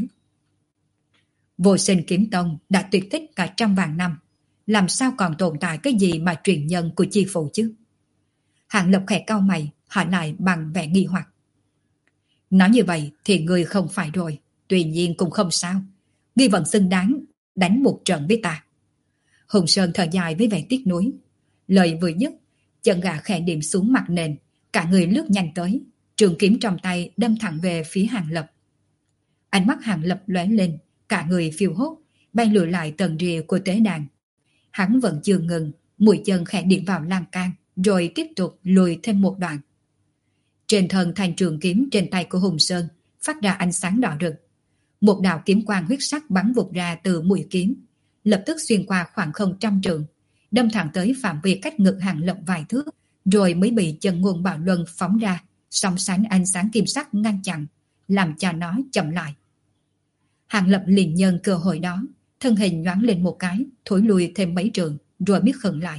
Vô Sinh Kiếm Tông đã tuyệt tích cả trăm vạn năm, làm sao còn tồn tại cái gì mà truyền nhân của chi phụ chứ? Hàng Lập khẽ cau mày, hỏi lại bằng vẻ nghi hoặc. Nói như vậy thì người không phải rồi, tuy nhiên cũng không sao. Ngươi vẫn xứng đáng đánh một trận với ta. Hùng Sơn thở dài với vẻ tiếc nuối. Lời vừa dứt, chân gã khẽ điểm xuống mặt nền, cả người lướt nhanh tới, trường kiếm trong tay đâm thẳng về phía Hàng Lập. Ánh mắt Hàng Lập lóe lên, cả người phiêu hốt, bay lùi lại tầng rìa của tế đàn. Hắn vẫn chưa ngừng, mũi chân khẽ điểm vào lan can, rồi tiếp tục lùi thêm một đoạn. Trên thân thanh trường kiếm trên tay của Hùng Sơn phát ra ánh sáng đỏ rực. Một đạo kiếm quang huyết sắc bắn vụt ra từ mũi kiếm, lập tức xuyên qua khoảng không trăm trượng, đâm thẳng tới phạm vi cách ngực Hàng Lập vài thước, rồi mới bị chân ngôn bạo luân phóng ra, song sánh ánh sáng kim sắc ngăn chặn, làm cho nó chậm lại. Hàng Lập liền nhân cơ hội đó, thân hình nhoáng lên một cái, thối lùi thêm mấy trượng, rồi biết khựng lại.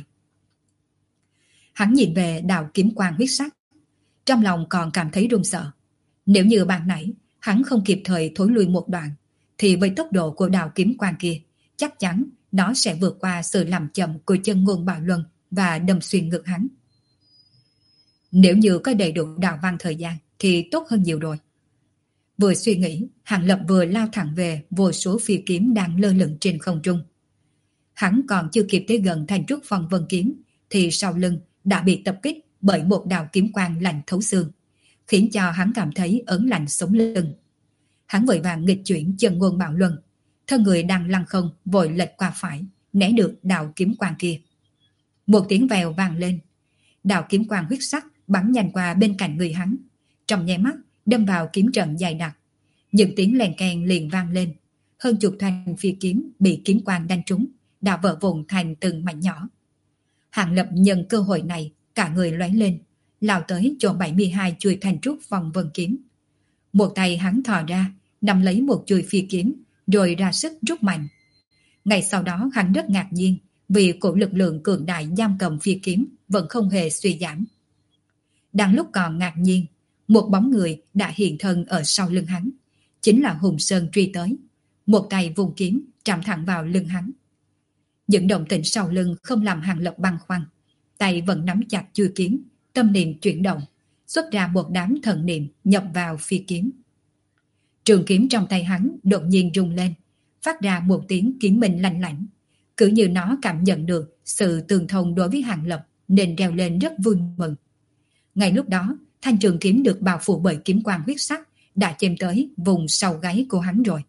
Hắn nhìn về đạo kiếm quang huyết sắc, trong lòng còn cảm thấy run sợ. Nếu như ban nãy hắn không kịp thời thối lùi một đoạn, thì với tốc độ của đạo kiếm quang kia, chắc chắn nó sẽ vượt qua sự làm chậm của chân ngôn bạo luân và đâm xuyên ngực hắn. Nếu như có đầy đủ đạo văn thời gian thì tốt hơn nhiều rồi. Vừa suy nghĩ, Hàng Lập vừa lao thẳng về vô số phi kiếm đang lơ lửng trên không trung. Hắn còn chưa kịp tới gần thanh trúc phong vân kiếm, thì sau lưng đã bị tập kích bởi một đạo kiếm quang lạnh thấu xương, khiến cho hắn cảm thấy ớn lạnh sống lưng. Hắn vội vàng nghịch chuyển chân ngôn bạo luân, thân người đang lăn không vội lệch qua phải, né được đạo kiếm quang kia. Một tiếng vèo vang lên, đạo kiếm quang huyết sắc bắn nhanh qua bên cạnh người hắn, trong nháy mắt đâm vào kiếm trận dày đặc. Những tiếng len keng liền vang lên, hơn chục thanh phi kiếm bị kiếm quang đánh trúng, đã vỡ vụn thành từng mảnh nhỏ. Hàng Lập nhân cơ hội này, cả người lóe lên, lao tới chỗ 72 chuôi thanh trúc phong vân kiếm. Một tay hắn thò ra, nắm lấy một chuôi phi kiếm, rồi ra sức rút mạnh. Ngay sau đó hắn rất ngạc nhiên, vì cổ lực lượng cường đại giam cầm phi kiếm vẫn không hề suy giảm. Đang lúc còn ngạc nhiên, một bóng người đã hiện thân ở sau lưng hắn, chính là Hùng Sơn truy tới. Một tay vùng kiếm chạm thẳng vào lưng hắn. Những động tĩnh sau lưng không làm Hàng Lập băn khoăn, tay vẫn nắm chặt chuôi kiếm, tâm niệm chuyển động, xuất ra một đám thần niệm nhập vào phi kiếm. Trường kiếm trong tay hắn đột nhiên rung lên, phát ra một tiếng kiếm minh lanh lảnh, cứ như nó cảm nhận được sự tương thông đối với Hàng Lập nên reo lên rất vui mừng. Ngay lúc đó, thanh trường kiếm được bao phủ bởi kiếm quang huyết sắc đã chêm tới vùng sau gáy của hắn rồi.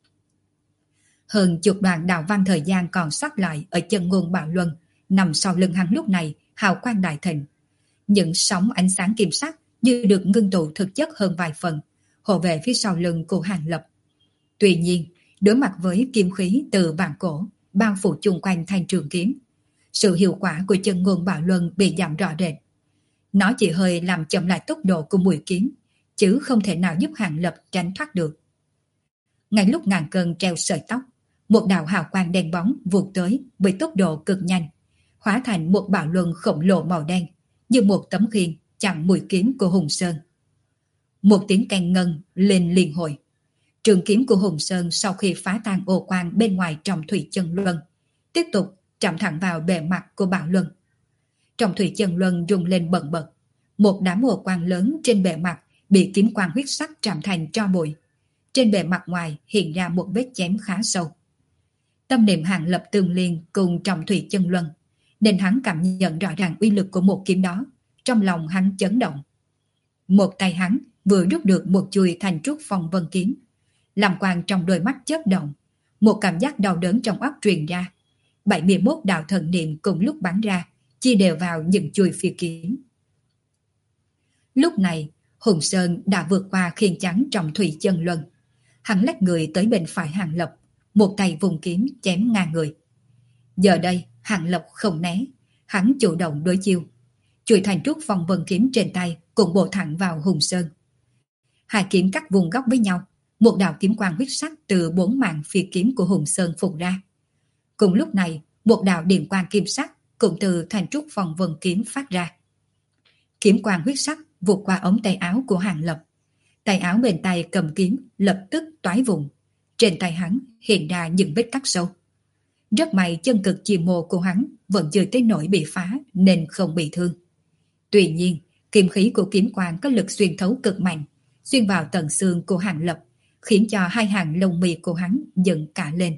Hơn chục đoạn đạo văn thời gian còn sót lại ở chân ngôn bạo luân nằm sau lưng hắn lúc này hào quang đại thịnh. Những sóng ánh sáng kim sắc như được ngưng tụ thực chất hơn vài phần, hộ về phía sau lưng của Hàng Lập. Tuy nhiên, đối mặt với kim khí từ vạn cổ bao phủ chung quanh thanh trường kiếm, sự hiệu quả của chân ngôn bạo luân bị giảm rõ rệt. Nó chỉ hơi làm chậm lại tốc độ của mũi kiếm, chứ không thể nào giúp Hàng Lập tránh thoát được. Ngay lúc ngàn cân treo sợi tóc, một đạo hào quang đen bóng vụt tới với tốc độ cực nhanh, hóa thành một bạo luân khổng lồ màu đen, như một tấm khiên chặn mũi kiếm của Hùng Sơn. Một tiếng keng ngân lên liên hồi. Trường kiếm của Hùng Sơn sau khi phá tan ô quang bên ngoài Trọng Thủy Chân Luân, tiếp tục chạm thẳng vào bề mặt của Bảo Luân. Trọng Thủy Chân Luân rung lên bần bật, một đám ô quang lớn trên bề mặt bị kiếm quang huyết sắc chạm thành tro bụi. Trên bề mặt ngoài hiện ra một vết chém khá sâu. Tâm niệm Hàng Lập tương liên cùng Trọng Thủy Chân Luân, nên hắn cảm nhận rõ ràng uy lực của một kiếm đó. Trong lòng hắn chấn động. Một tay hắn vừa rút được một chuôi thành trúc phong vân kiếm, làm quang trong đôi mắt chớp động, một cảm giác đau đớn trong óc truyền ra. 71 đạo thần niệm cùng lúc bắn ra, chia đều vào những chuôi phi kiếm. Lúc này, Hùng Sơn đã vượt qua khiên chắn Trọng Thủy Chân Luân. Hắn lách người tới bên phải Hàng Lập, một tay vùng kiếm chém ngang người. Giờ đây, Hàng Lập không né, hắn chủ động đối chiêu. Chuôi thành trúc phong vân kiếm trên tay cùng bổ thẳng vào Hùng Sơn. Hai kiếm cắt vùng góc với nhau, một đạo kiếm quang huyết sắc từ 4 màn phi kiếm của Hùng Sơn phụt ra. Cùng lúc này, một đạo điện quang kim sắc cũng từ thành trúc phong vân kiếm phát ra. Kiếm quang huyết sắc vụt qua ống tay áo của Hàng Lập. Tay áo bên tay cầm kiếm lập tức toái vùng. Trên tay hắn hiện ra những vết cắt sâu. Rất may chân cực chì mồ của hắn vẫn chưa tới nỗi bị phá nên không bị thương. Tuy nhiên, kiếm khí của kiếm quang có lực xuyên thấu cực mạnh, xuyên vào tầng xương của Hàng Lập, khiến cho hai hàng lông mi của hắn dựng cả lên.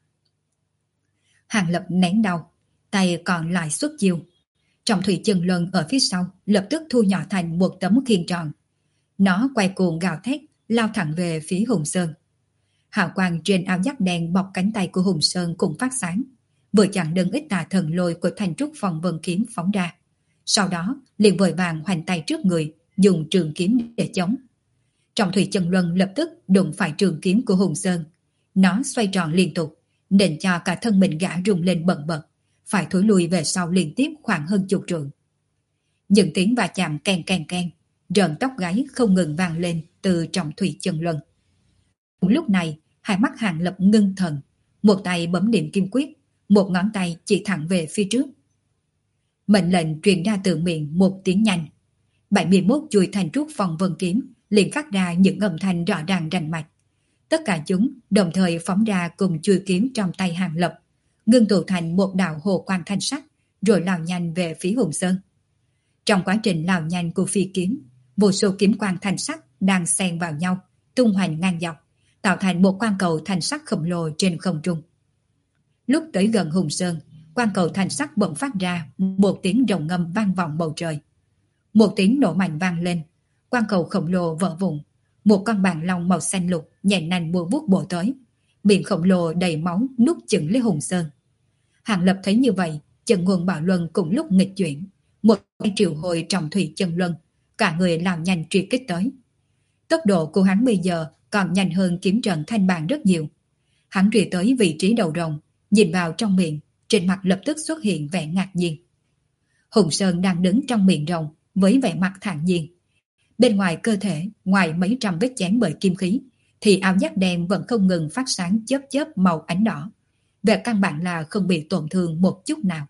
Hàng Lập nén đau, tay còn lại xuất chiêu. Trọng Thủy Chân Luân ở phía sau lập tức thu nhỏ thành một tấm khiên tròn. Nó quay cuồng gào thét, lao thẳng về phía Hùng Sơn. Hào quang trên áo giáp đen bọc cánh tay của Hùng Sơn cũng phát sáng, vừa chặn đứng ít tà thần lôi của thành trúc phong vân kiếm phóng ra. Sau đó liền vội vàng hoành tay trước người, dùng trường kiếm để chống. Trọng Thủy Chân Luân lập tức đụng phải trường kiếm của Hùng Sơn. Nó xoay tròn liên tục, nên cho cả thân mình gã rung lên bần bật, phải thối lùi về sau liên tiếp khoảng hơn chục trượng. Những tiếng va chạm keng keng keng, rợn tóc gáy không ngừng vang lên từ Trọng Thủy Chân Luân. Lúc này, hai mắt Hàng Lập ngưng thần, một tay bấm niệm kim quyết, một ngón tay chỉ thẳng về phía trước. Mệnh lệnh truyền ra từ miệng một tiếng nhanh. 71 chuôi thành trúc phong vân kiếm liền phát ra những âm thanh rõ ràng rành mạch. Tất cả chúng đồng thời phóng ra cùng chuôi kiếm trong tay Hàng Lập, ngưng tụ thành một đạo hồ quang thanh sắc, rồi lao nhanh về phía Hùng Sơn. Trong quá trình lao nhanh của phi kiếm, vô số kiếm quang thanh sắc đang xen vào nhau, tung hoành ngang dọc, tạo thành một quang cầu thanh sắc khổng lồ trên không trung. Lúc tới gần Hùng Sơn, quang cầu thanh sắc bỗng phát ra một tiếng rồng ngâm vang vọng bầu trời. Một tiếng nổ mạnh vang lên, quang cầu khổng lồ vỡ vụn, một con bàn long màu xanh lục nhẹ nành bùa vuốt bổ tới, miệng khổng lồ đầy máu nuốt chửng lấy Hùng Sơn. Hàng Lập thấy như vậy, chân nguồn Bảo Luân cùng lúc nghịch chuyển, một tay triệu hồi Trọng Thủy Chân Luân, cả người lao nhanh truy kích tới. Tốc độ của hắn bây giờ còn nhanh hơn kiếm trận thanh bàn rất nhiều. Hắn truy tới vị trí đầu rồng, nhìn vào trong miệng, trên mặt lập tức xuất hiện vẻ ngạc nhiên. Hùng Sơn đang đứng trong miệng rồng với vẻ mặt thản nhiên. Bên ngoài cơ thể, ngoài mấy trăm vết chém bởi kim khí, thì áo giáp đen vẫn không ngừng phát sáng chớp chớp màu ánh đỏ. Về căn bản là không bị tổn thương một chút nào.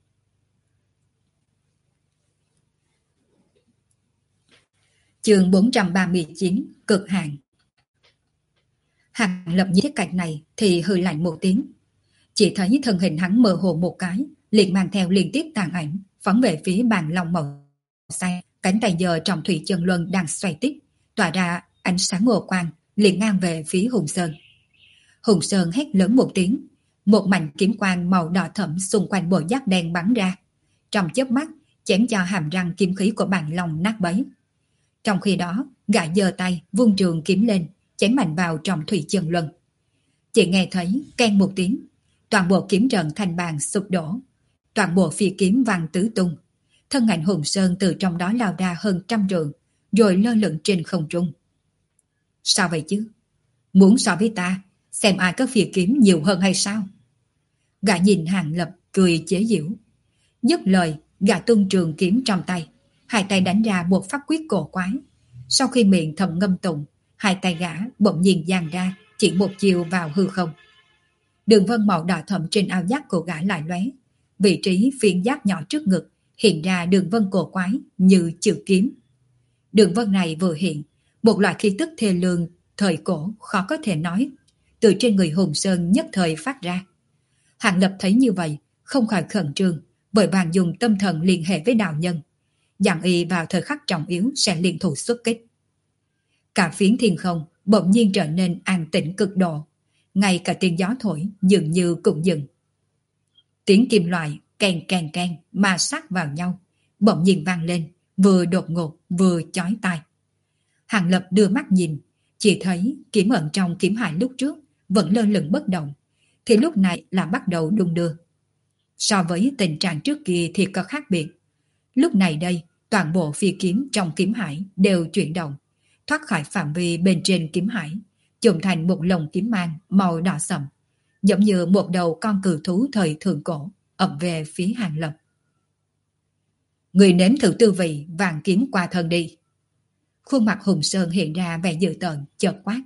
Chương 439, cực hạn. Hàng Lập nhìn thấy cảnh này thì hừ lạnh một tiếng. Chỉ thấy thân hình hắn mơ hồ một cái, liền mang theo liên tiếp tàn ảnh, phóng về phía bàn long màu xanh. Cánh tay giờ Trọng Thủy Chân Luân đang xoay tít, tỏa ra ánh sáng ngô quang, liền ngang về phía Hùng Sơn. Hùng Sơn hét lớn một tiếng, một mảnh kiếm quang màu đỏ thẫm xung quanh bộ giáp đen bắn ra, trong chớp mắt chém cho hàm răng kiếm khí của bàn long nát bấy. Trong khi đó, gã giơ tay vung trường kiếm lên, chém mạnh vào Trọng Thủy Chân Luân. Chỉ nghe thấy keng một tiếng, toàn bộ kiếm trận thành bàn sụp đổ, toàn bộ phi kiếm văng tứ tung. Thân ảnh Hùng Sơn từ trong đó lao ra hơn 100 trượng, rồi lơ lửng trên không trung. Sao vậy chứ? Muốn so với ta, xem ai có phi kiếm nhiều hơn hay sao? Gã nhìn Hàng Lập cười chế giễu. Dứt lời, gã tung trường kiếm trong tay, hai tay đánh ra một pháp quyết cổ quái. Sau khi miệng thầm ngâm tụng, hai tay gã bỗng nhiên dang ra, chỉ một chiều vào hư không. Đường vân màu đỏ thẫm trên áo giáp của gã lại lóe, vị trí phiến giáp nhỏ trước ngực hiện ra đường vân cổ quái như chữ kiếm. Đường vân này vừa hiện, một loại khí tức thê lương thời cổ khó có thể nói, từ trên người Hùng Sơn nhất thời phát ra. Hàng Lập thấy như vậy, không khỏi khẩn trương, vội vàng dùng tâm thần liên hệ với đạo nhân, dặn y vào thời khắc trọng yếu sẽ liên thủ xuất kích. Cả phiến thiên không bỗng nhiên trở nên an tĩnh cực độ, ngay cả tiếng gió thổi dường như cũng dừng. Tiếng kim loại keng keng keng ma sát vào nhau, bỗng nhiên vang lên, vừa đột ngột vừa chói tai. Hàng Lập đưa mắt nhìn, chỉ thấy kiếm ẩn trong kiếm hải lúc trước vẫn lơ lửng bất động, thì lúc này là bắt đầu đung đưa. So với tình trạng trước kia thì có khác biệt. Lúc này đây, toàn bộ phi kiếm trong kiếm hải đều chuyển động, thoát khỏi phạm vi bên trên kiếm hải, trộn thành một lồng kiếm mang màu đỏ sậm, giống như một đầu con cừu thú thời thượng cổ ập về phía Hàng Lập. Người nếm thử tư vị vàng kiếm qua thân đi. Khuôn mặt Hùng Sơn hiện ra vẻ dữ tợn, chợt quát.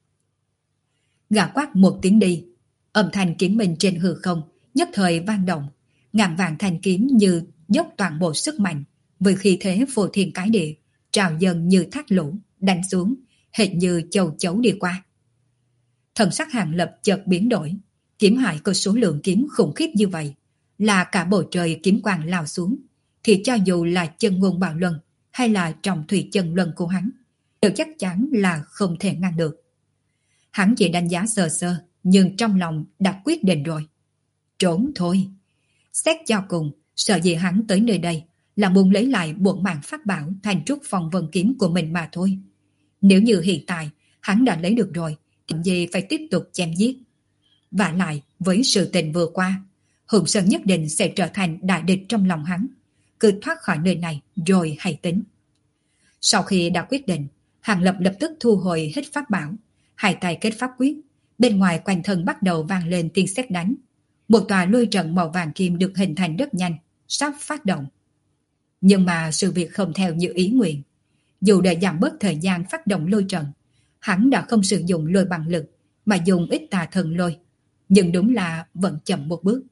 Gã quát một tiếng đi, âm thanh kiếm minh trên hư không nhất thời vang động, ngàn vàng thanh kiếm như dốc toàn bộ sức mạnh, với khí thế phô thiên cái địa, trào dần như thác lũ, đánh xuống, hệt như châu chấu đi qua. Thần sắc Hàng Lập chợt biến đổi, kiếm hải có số lượng kiếm khủng khiếp như vậy, là cả bầu trời kiếm quang lao xuống, thì cho dù là chân ngôn bạo luân hay là trọng thủy chân luân của hắn, đều chắc chắn là không thể ngăn được. Hắn chỉ đánh giá sơ sơ, nhưng trong lòng đã quyết định rồi. Trốn thôi. Xét cho cùng, sợ gì hắn tới nơi đây là muốn lấy lại bổn mạng pháp bảo thành trúc phong vân kiếm của mình mà thôi. Nếu như hiện tại hắn đã lấy được rồi, thì gì phải tiếp tục chém giết. Vả lại, với sự tình vừa qua, Hùng Sơn nhất định sẽ trở thành đại địch trong lòng hắn. Cứ thoát khỏi nơi này rồi hãy tính. Sau khi đã quyết định, Hàng Lập lập tức thu hồi hết pháp bảo, hai tay kết pháp quyết, bên ngoài quanh thân bắt đầu vang lên tiếng sét đánh. Một tòa lôi trận màu vàng kim được hình thành rất nhanh, sắp phát động. Nhưng mà sự việc không theo như ý nguyện. Dù để giảm bớt thời gian phát động lôi trận, hắn đã không sử dụng lôi bằng lực, mà dùng ít tà thần lôi. Nhưng đúng là vẫn chậm một bước.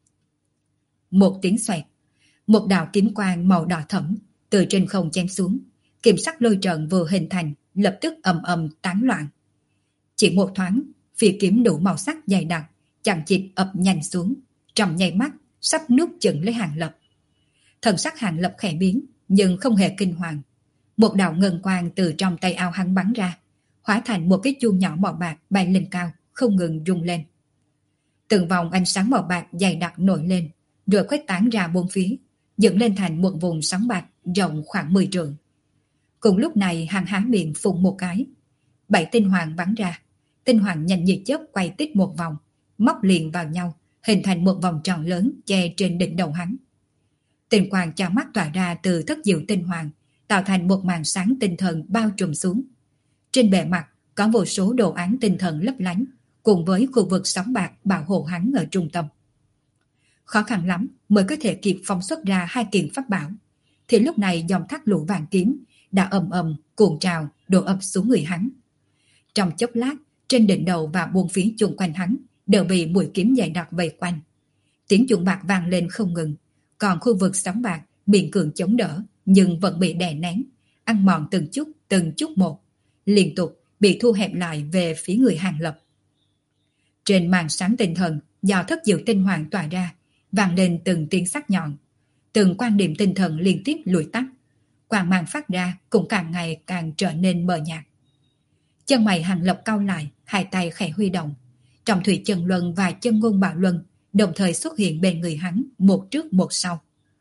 Một tiếng xoẹt, một đạo kiếm quang màu đỏ thẫm từ trên không chém xuống, kiểm sắc lôi trận vừa hình thành lập tức ầm ầm tán loạn. Chỉ một thoáng, phi kiếm đủ màu sắc dày đặc chằng chịt ập nhanh xuống, trong nháy mắt sắp nuốt chửng lấy Hàng Lập. Thần sắc Hàng Lập khẽ biến, nhưng không hề kinh hoàng. Một đạo ngân quang từ trong tay áo hắn bắn ra, hóa thành một cái chuông nhỏ màu bạc bay lên cao, không ngừng rung lên. Từng vòng ánh sáng màu bạc dày đặc nổi lên, rồi khuếch tán ra bốn phía, dựng lên thành một vùng sóng bạc rộng khoảng 10 trượng. Cùng lúc này hắn há miệng phun một cái, 7 tinh hoàng bắn ra. Tinh hoàng nhanh như chớp quay tít một vòng, móc liền vào nhau, hình thành một vòng tròn lớn che trên đỉnh đầu hắn. Tinh quang chói mắt tỏa ra từ thất diệu tinh hoàng, tạo thành một màn sáng tinh thần bao trùm xuống. Trên bề mặt có vô số đồ án tinh thần lấp lánh, cùng với khu vực sóng bạc bảo hộ hắn ở trung tâm. Khó khăn lắm mới có thể kịp phóng xuất ra hai kiện pháp bảo, thì lúc này dòng thác lũ vàng kiếm đã ầm ầm cuộn trào đổ ập xuống người hắn. Trong chốc lát, trên đỉnh đầu và buông phía chung quanh hắn đều bị mũi kiếm dày đặc vây quanh. Tiếng chuông bạc vang lên không ngừng, còn khu vực sóng bạc miễn cưỡng chống đỡ nhưng vẫn bị đè nén, ăn mòn từng chút một, liên tục bị thu hẹp lại về phía người Hàng Lập. Trên màn sáng tinh thần do thất diệu tinh hoàng tỏa ra, vang lên từng tiếng sắc nhọn, từng quan điểm tinh thần liên tiếp lùi tắt, quang mang phát ra cũng càng ngày càng trở nên mờ nhạt. Chân mày Hàng Lập cau lại, hai tay khẽ huy động, trọng thủy chân luân và chân ngôn bạo luân đồng thời xuất hiện bên người hắn, một trước một sau.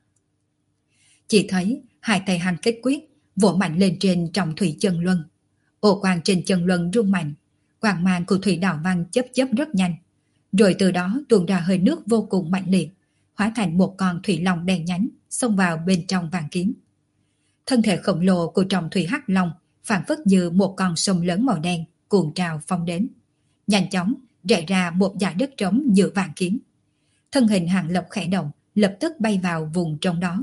Chỉ thấy hai tay hắn kết quyết, vỗ mạnh lên trên trọng thủy chân luân. Ô quang trên chân luân rung mạnh, quang mang của thủy đạo văn chớp chớp rất nhanh, rồi từ đó tuôn ra hơi nước vô cùng mạnh liệt, hóa thành một con thủy long đen nhánh xông vào bên trong vàng kiếm. Thân thể khổng lồ của trọng thủy hắc long phản phất như một con sông lớn màu đen cuồn trào phong đến, nhanh chóng rải ra một dải đất trống giữa vàng kiếm. Thân hình Hàng Lập khẽ động, lập tức bay vào vùng trong đó.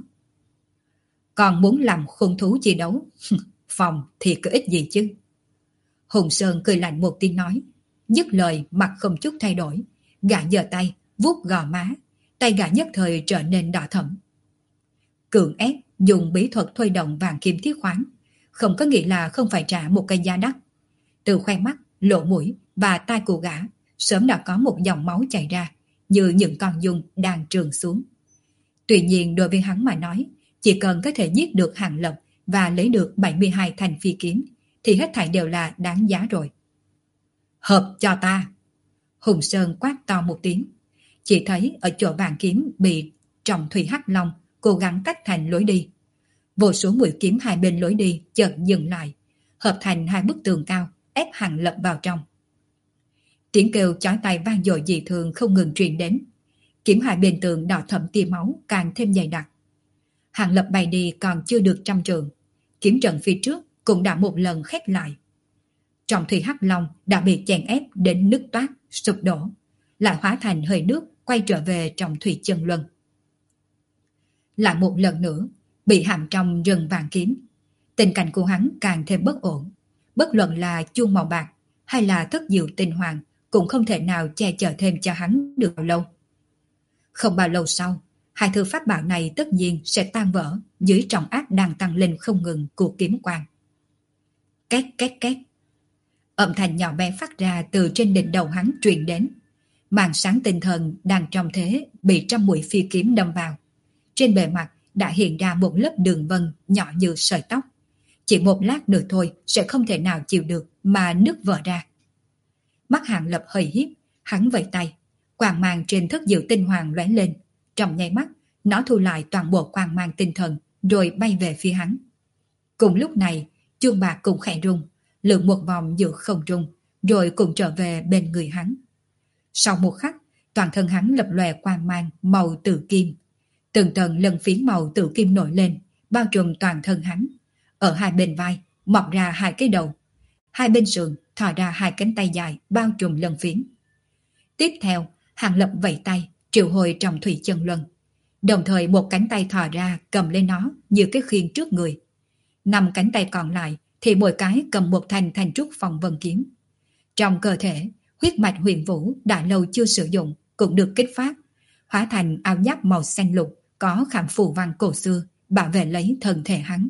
Còn muốn làm khung thú chi đấu? Phòng thì có ích gì chứ? Hùng Sơn cười lạnh một tiếng nói, dứt lời mặt không chút thay đổi, gã giơ tay vuốt gò má, tay gã nhất thời trở nên đỏ thẫm. cưỡng ép dùng bí thuật thôi động vàng kim thiết khoáng, không có nghĩa là không phải trả một cái giá đắt. Từ khoe mắt, lỗ mũi và tai của gã sớm đã có một dòng máu chảy ra, như những con dung đang trường xuống. Tuy nhiên đối với hắn mà nói, chỉ cần có thể giết được Hàng Lập và lấy được 72 thanh phi kiếm, thì hết thảy đều là đáng giá rồi. Hợp cho ta! Hùng Sơn quát to một tiếng. Chỉ thấy ở chỗ vàng kiếm bị trọng thủy hắc long cố gắng cắt thành lối đi. Vô số mũi kiếm hai bên lối đi chợt dừng lại, hợp thành hai bức tường cao, ép Hàng Lập vào trong. Tiếng kêu chói tai vang dội dị thường không ngừng truyền đến. Kiếm hai bên tường đỏ thẫm tia máu càng thêm dày đặc. Hàng Lập bay đi còn chưa được trăm trượng, kiếm trận phía trước cũng đã một lần khép lại. Trọng thủy hắc long đã bị chèn ép đến nứt toát, sụp đổ, lại hóa thành hơi nước quay trở về trong thủy chân luân. Lại một lần nữa bị hàm trong rừng vàng kiếm, tình cảnh của hắn càng thêm bất ổn. Bất luận là chuông màu bạc hay là thất diệu tinh hoàng cũng không thể nào che chở thêm cho hắn được bao lâu. Không bao lâu sau, hai thư pháp bảo này tất nhiên sẽ tan vỡ dưới trọng áp đang tăng lên không ngừng của kiếm quang. Két két két. Âm thanh nhỏ bé phát ra từ trên đỉnh đầu hắn truyền đến. Màn sáng tinh thần đang trong thế bị trăm mũi phi kiếm đâm vào. Trên bề mặt đã hiện ra một lớp đường vân nhỏ như sợi tóc. Chỉ một lát nữa thôi sẽ không thể nào chịu được mà nứt vỡ ra. Mắt Hàng Lập hơi híp, hắn vẫy tay, quang mang trên thất diệu tinh hoàng lóe lên. Trong nháy mắt, nó thu lại toàn bộ quang mang tinh thần rồi bay về phía hắn. Cùng lúc này, chuông bạc cũng khẽ rung, lượn một vòng giữa không trung, rồi cùng trở về bên người hắn. Sau một khắc, toàn thân hắn lập lòe quang mang màu tử kim. Từng tầng lân phiến màu tử kim nổi lên, bao trùm toàn thân hắn. Ở hai bên vai, mọc ra hai cái đầu. Hai bên sườn, thò ra hai cánh tay dài, bao trùm lân phiến. Tiếp theo, Hàng Lập vẫy tay, triệu hồi trong thủy chân luân. Đồng thời một cánh tay thò ra cầm lên nó như cái khiên trước người. 5 cánh tay còn lại thì mỗi cái cầm một thanh trúc phong vân kiếm. Trong cơ thể, huyết mạch huyền vũ đã lâu chưa sử dụng cũng được kích phát, hóa thành áo giáp màu xanh lục có khảm phù văn cổ xưa bảo vệ lấy thân thể hắn.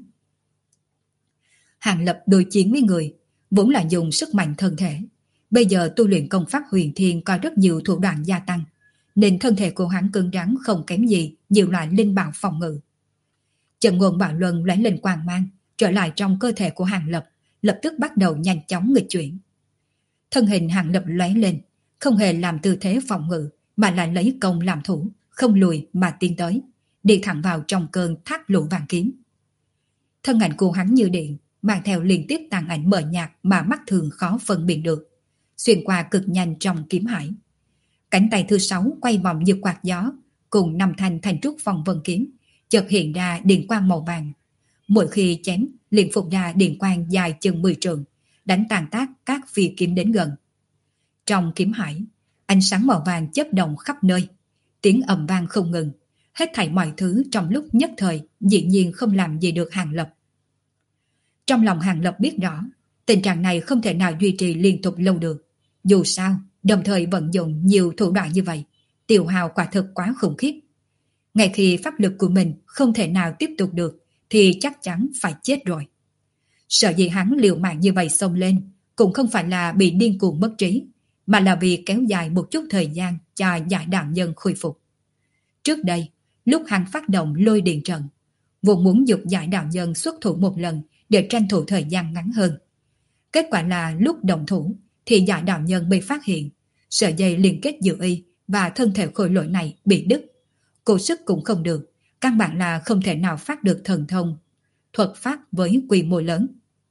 Hàng Lập đối chiến với người vốn là dùng sức mạnh thân thể. Bây giờ tu luyện công pháp huyền thiên có rất nhiều thủ đoạn gia tăng, nên thân thể của hắn cứng rắn không kém gì nhiều loại linh bảo phòng ngự. Chân ngôn bảo luân lóe lên quang mang trở lại trong cơ thể của Hàng Lập, lập tức bắt đầu nhanh chóng nghịch chuyển. Thân hình Hàng Lập lóe lên, không hề làm tư thế phòng ngự mà là lấy công làm thủ, không lùi mà tiến tới, đi thẳng vào trong cơn thác lũ vàng kiếm. Thân ảnh của hắn như điện, mang theo liên tiếp tàn ảnh mờ nhạt mà mắt thường khó phân biệt được, xuyên qua cực nhanh trong kiếm hải. Cánh tay thứ 6 quay vòng như quạt gió, cùng 5 thanh trúc phong vân kiếm, chợt hiện ra điện quang màu vàng. Mỗi khi chém, liền phục ra điện quang dài chừng 10 trượng, đánh tàn tác các phi kiếm đến gần. Trong kiếm hải, ánh sáng màu vàng chớp động khắp nơi, tiếng ầm vang không ngừng, hết thảy mọi thứ trong lúc nhất thời dĩ nhiên không làm gì được Hàng Lập. Trong lòng Hàng Lập biết rõ, tình trạng này không thể nào duy trì liên tục lâu được. Dù sao, đồng thời vận dụng nhiều thủ đoạn như vậy, tiêu hao quả thực quá khủng khiếp. Ngay khi pháp lực của mình không thể nào tiếp tục được, thì chắc chắn phải chết rồi. Sợ gì hắn liều mạng như vậy xông lên, cũng không phải là bị điên cuồng mất trí, mà là vì kéo dài một chút thời gian cho giải đạo nhân khôi phục. Trước đây, lúc hắn phát động lôi điện trận, vốn muốn dục giải đạo nhân xuất thủ một lần để tranh thủ thời gian ngắn hơn. Kết quả là lúc động thủ thì giải đạo nhân bị phát hiện, sợi dây liên kết giữa y và thân thể khôi lỗi này bị đứt. Cố sức cũng không được, căn bản là không thể nào phát được thần thông, thuật pháp với quy mô lớn.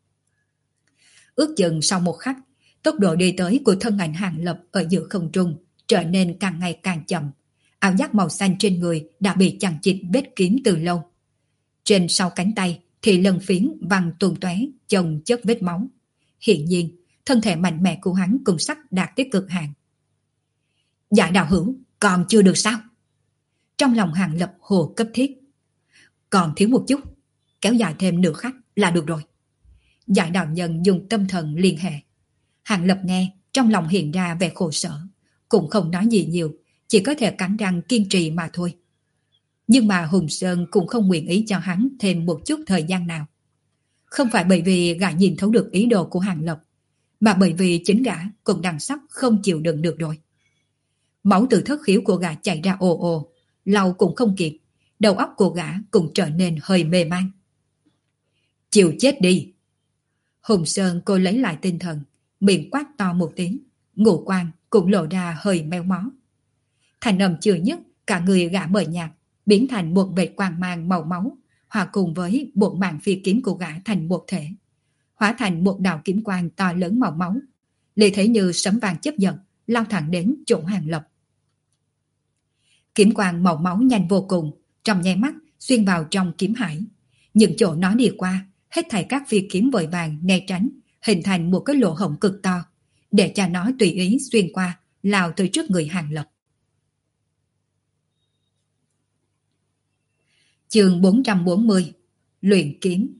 Ước chừng sau một khắc, tốc độ đi tới của thân ảnh Hàng Lập ở giữa không trung trở nên càng ngày càng chậm. Áo giáp màu xanh trên người đã bị chằng chịt vết kiếm từ lâu. Trên sau cánh tay thì lân phiến văng tuôn tóe chồng chất vết máu. Hiện nhiên, thân thể mạnh mẽ của hắn cũng sắp đạt tới cực hạn. Giải đạo hữu, còn chưa được sao? Trong lòng Hàng Lập hồ cấp thiết. Còn thiếu một chút, kéo dài thêm nửa khắc là được rồi. Giải đạo nhân dùng tâm thần liên hệ. Hàng Lập nghe, trong lòng hiện ra vẻ khổ sở, cũng không nói gì nhiều, chỉ có thể cắn răng kiên trì mà thôi. Nhưng mà Hùng Sơn cũng không nguyện ý cho hắn thêm một chút thời gian nào. Không phải bởi vì gã nhìn thấu được ý đồ của Hàng Lập, mà bởi vì chính gã cũng đang sắp không chịu đựng được rồi. Máu từ thất khiếu của gã chảy ra ồ ồ, lau cũng không kịp, đầu óc của gã cũng trở nên hơi mê man. Chịu chết đi! Hùng Sơn cô lấy lại tinh thần, miệng quát to một tiếng, ngũ quan cũng lộ ra hơi meo mó. Thành âm chưa nhất, cả người gã mờ nhạt, biến thành một vệt quang mang màu máu, hòa cùng với bộ màn phi kiếm của gã thành một thể, hóa thành một đạo kiếm quang to lớn màu máu, lê thế như sấm vàng chớp giật, lao thẳng đến chỗ Hàng Lập. Kiếm quang màu máu nhanh vô cùng, trong nháy mắt xuyên vào trong kiếm hải. Những chỗ nó đi qua, hết thảy các phi kiếm vội vàng né tránh, hình thành một cái lỗ hổng cực to, để cho nó tùy ý xuyên qua, lao tới trước người Hàng Lập. Chương 440 Luyện kiếm.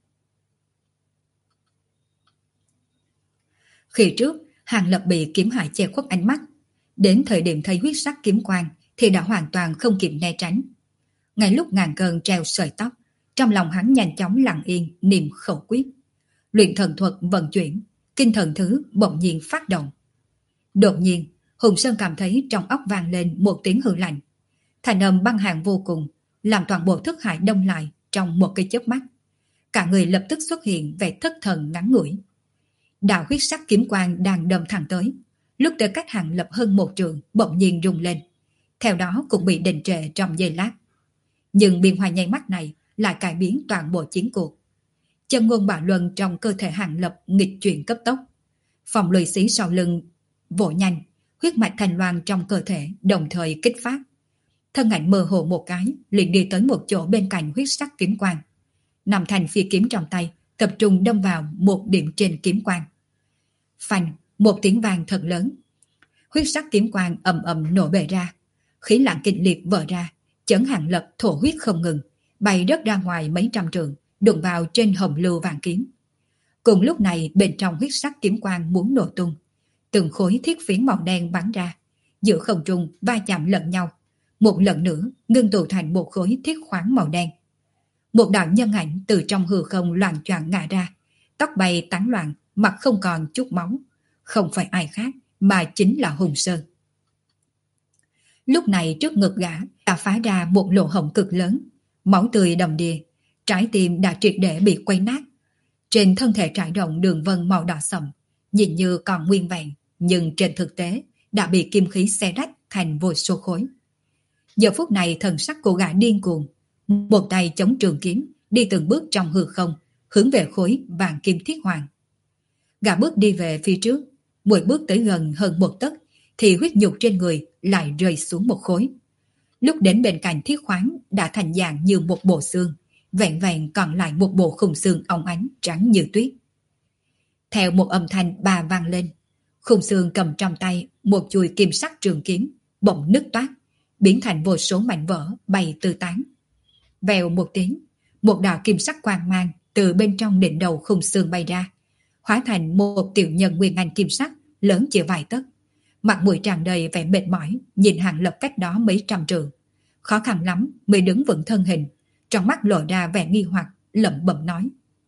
Khi trước, Hàng Lập bị kiếm hải che khuất ánh mắt, đến thời điểm thấy huyết sắc kiếm quang thì đã hoàn toàn không kịp né tránh. Ngay lúc ngàn cơn treo sợi tóc, trong lòng hắn nhanh chóng lặng yên niệm khẩu quyết. Luyện thần thuật vận chuyển, kinh thần thứ bỗng nhiên phát động. Đột nhiên, Hùng Sơn cảm thấy trong óc vang lên một tiếng hư lạnh. Thành âm băng hàn vô cùng, làm toàn bộ thức hải đông lại trong một cái chớp mắt. Cả người lập tức xuất hiện vẻ thất thần ngắn ngủi. Đạo huyết sắc kiếm quang đang đâm thẳng tới, lúc tới cách Hàng Lập hơn một trượng bỗng nhiên rung lên, theo đó cũng bị đình trệ trong giây lát. Nhưng biến hóa nháy mắt này lại cải biến toàn bộ chiến cuộc. Chân ngôn bạo luân trong cơ thể Hàng Lập nghịch chuyển cấp tốc, phòng lười xí sau lưng vỗ nhanh, huyết mạch thành loan trong cơ thể đồng thời kích phát. Thân ảnh mơ hồ một cái liền đi tới một chỗ bên cạnh huyết sắc kiếm quang, nằm thành phi kiếm trong tay, tập trung đâm vào một điểm trên kiếm quang. Phanh, một tiếng vang thật lớn. Huyết sắc kiếm quang ầm ầm nổ bể ra, khí lạng kịch liệt vỡ ra, chấn Hàng Lập thổ huyết không ngừng, bay rớt ra ngoài mấy trăm trượng, đụng vào trên hồng lưu vàng kiếm. Cùng lúc này bên trong huyết sắc kiếm quang muốn nổ tung, từng khối thiết phiến màu đen bắn ra, giữa không trung va chạm lẫn nhau, một lần nữa ngưng tụ thành một khối thiết khoáng màu đen. Một đạo nhân ảnh từ trong hư không loạn choạng ngã ra, tóc bay tán loạn, mặt không còn chút máu, không phải ai khác mà chính là Hùng Sơn. Lúc này trước ngực gã đã phá ra một lỗ hổng cực lớn, máu tươi đầm đìa, trái tim đã triệt để bị quay nát. Trên thân thể trải rộng đường vân màu đỏ sậm, nhìn như còn nguyên vẹn, nhưng trên thực tế đã bị kim khí xé rách thành vô số khối. Giờ phút này thần sắc của gã điên cuồng, một tay chống trường kiếm, đi từng bước trong hư không, hướng về khối vàng kim thiết hoàng. Gã bước đi về phía trước, mỗi bước tới gần hơn một tấc, thì huyết nhục trên người lại rơi xuống một khối. Lúc đến bên cạnh thiết khoáng đã thành dạng như một bộ xương, vẹn vẹn còn lại một bộ khung xương óng ánh trắng như tuyết. Theo một âm thanh bà vang lên, khung xương cầm trong tay một chuôi kim sắc trường kiếm, bỗng nứt toát, biến thành vô số mảnh vỡ bay tứ tán. Vèo một tiếng, một đạo kim sắc quang mang từ bên trong đỉnh đầu khung xương bay ra, hóa thành một tiểu nhân nguyên anh kim sắc lớn chỉ vài tấc, mặt mũi tràn đầy vẻ mệt mỏi, nhìn Hàng Lập cách đó mấy trăm trượng, khó khăn lắm mới đứng vững thân hình, trong mắt lộ ra vẻ nghi hoặc, lẩm bẩm nói: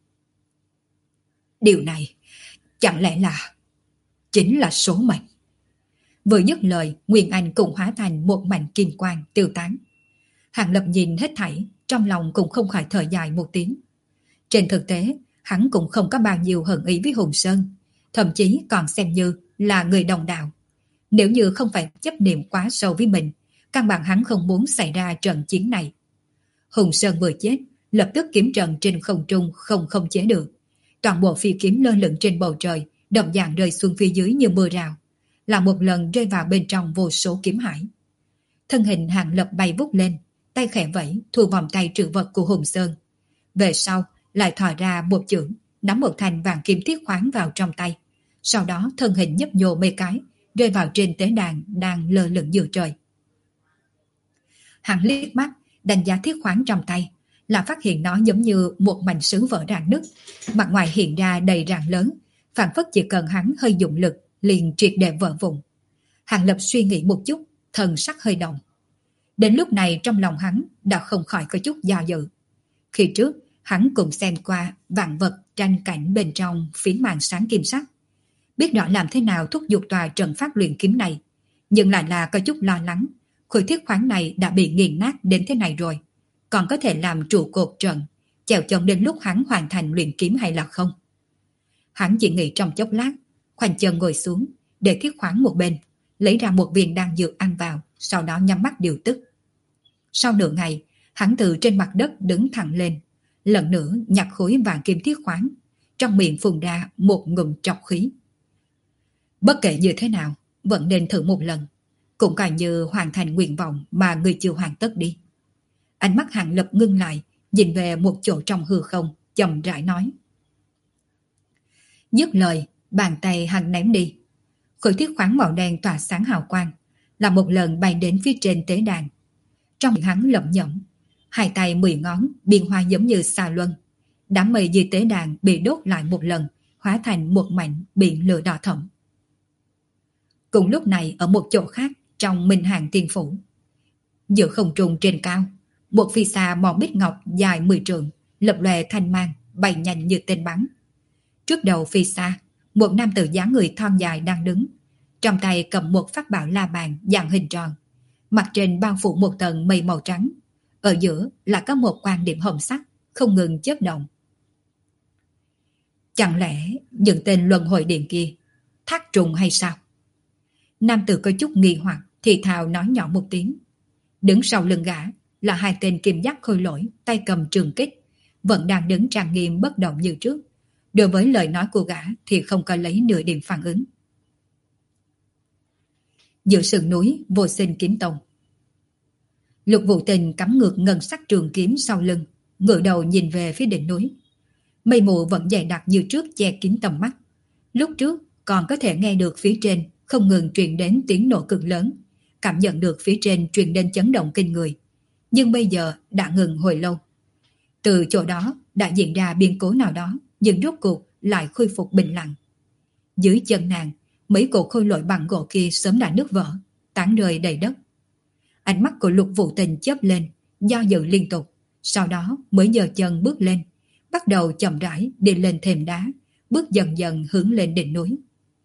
điều này chẳng lẽ là chính là số mệnh? Vừa dứt lời, nguyên anh cũng hóa thành một mảnh kim quang tiêu tán. Hàng Lập nhìn hết thảy, trong lòng cũng không khỏi thở dài một tiếng. Trên thực tế, hắn cũng không có bao nhiêu hận ý với Hùng Sơn, thậm chí còn xem như là người đồng đạo. Nếu như không phải chấp niệm quá sâu với mình, căn bản hắn không muốn xảy ra trận chiến này. Hùng Sơn vừa chết, lập tức kiếm trận trên không trung không khống chế được. Toàn bộ phi kiếm lơ lửng trên bầu trời, đồng dạng rơi xuống phía dưới như mưa rào, là một lần rơi vào bên trong vô số kiếm hải. Thân hình Hàng Lập bay vút lên, tay khẽ vẫy thu vòng tay trữ vật của Hùng Sơn. Về sau lại thò ra một chưởng, nắm một thanh vàng kim thiết khoáng vào trong tay. Sau đó thân hình nhấp nhô mấy cái, rơi vào trên tế đàn đang lơ lửng giữa trời. Hắn liếc mắt đánh giá thiết khoáng trong tay, là phát hiện nó giống như một mảnh sứ vỡ rạn nứt, mặt ngoài hiện ra đầy rạn lớn, phản phất chỉ cần hắn hơi dụng lực liền triệt để vỡ vụn. Hàng Lập suy nghĩ một chút, thần sắc hơi động. Đến lúc này trong lòng hắn đã không khỏi có chút do dự. Khi trước, hắn cũng xem qua vạn vật tranh cảnh bên trong phiến màn sáng kim sắc. Biết rõ làm thế nào thúc giục tòa trận pháp luyện kiếm này, nhưng lại là có chút lo lắng. Khối thiết khoáng này đã bị nghiền nát đến thế này rồi, còn có thể làm trụ cột trận, chèo chống đến lúc hắn hoàn thành luyện kiếm hay là không. Hắn chỉ nghĩ trong chốc lát, khoanh chân ngồi xuống, để thiết khoáng một bên, lấy ra một viên đan dược ăn vào, sau đó nhắm mắt điều tức. Sau nửa ngày, hắn từ trên mặt đất đứng thẳng lên, lần nữa nhặt khối vàng kim thiết khoáng, trong miệng phun ra một ngụm trọc khí. Bất kể như thế nào, vẫn nên thử một lần, cũng coi như hoàn thành nguyện vọng mà người chưa hoàn tất đi. Ánh mắt Hàng Lập ngưng lại, nhìn về một chỗ trong hư không, chậm rãi nói. Dứt lời, bàn tay hắn ném đi. Khối thiết khoáng màu đen tỏa sáng hào quang, là một lần bay đến phía trên tế đàn. Trong miệng hắn lẩm nhẩm, hai tay 10 ngón biến hóa giống như xà luân. Đám mây dưới tế đàn bị đốt lại một lần, hóa thành một mảnh biển lửa đỏ thẫm. Cùng lúc này ở một chỗ khác trong Minh Hàng Tiên Phủ, giữa không trung trên cao, một phi xa màu bích ngọc dài 10 trượng, lập lòe thanh mang, bay nhanh như tên bắn. Trước đầu phi xa, một nam tử dáng người thon dài đang đứng, trong tay cầm một pháp bảo la bàn dạng hình tròn, mặt trên bao phủ một tầng mây màu trắng, ở giữa là có một quan điểm hồng sắc không ngừng chớp động. Chẳng lẽ những tên luân hồi điện kia thác trùng hay sao? Nam tử có chút nghi hoặc, thì thào nói nhỏ một tiếng. Đứng sau lưng gã là hai tên kim giác khôi lỗi, tay cầm trường kích, vẫn đang đứng trang nghiêm bất động như trước. Đối với lời nói của gã thì không có lấy nửa điểm phản ứng. Giữa sườn núi Vô Sinh Kiếm Tông, Lục Vũ Tình cắm ngược ngân sắc trường kiếm sau lưng, ngửa đầu nhìn về phía đỉnh núi. Mây mù vẫn dày đặc như trước che kín tầm mắt. Lúc trước còn có thể nghe được phía trên không ngừng truyền đến tiếng nổ cực lớn, cảm nhận được phía trên truyền đến chấn động kinh người. Nhưng bây giờ đã ngừng hồi lâu. Từ chỗ đó đã diễn ra biến cố nào đó, nhưng rốt cuộc lại khôi phục bình lặng. Dưới chân nàng, mấy cột khôi lỗi bằng gỗ kia sớm đã nứt vỡ, tán rơi đầy đất. Ánh mắt của Lục Vũ Tình chớp lên, do dự liên tục, sau đó mới giơ chân bước lên, bắt đầu chậm rãi đi lên thềm đá, bước dần dần hướng lên đỉnh núi.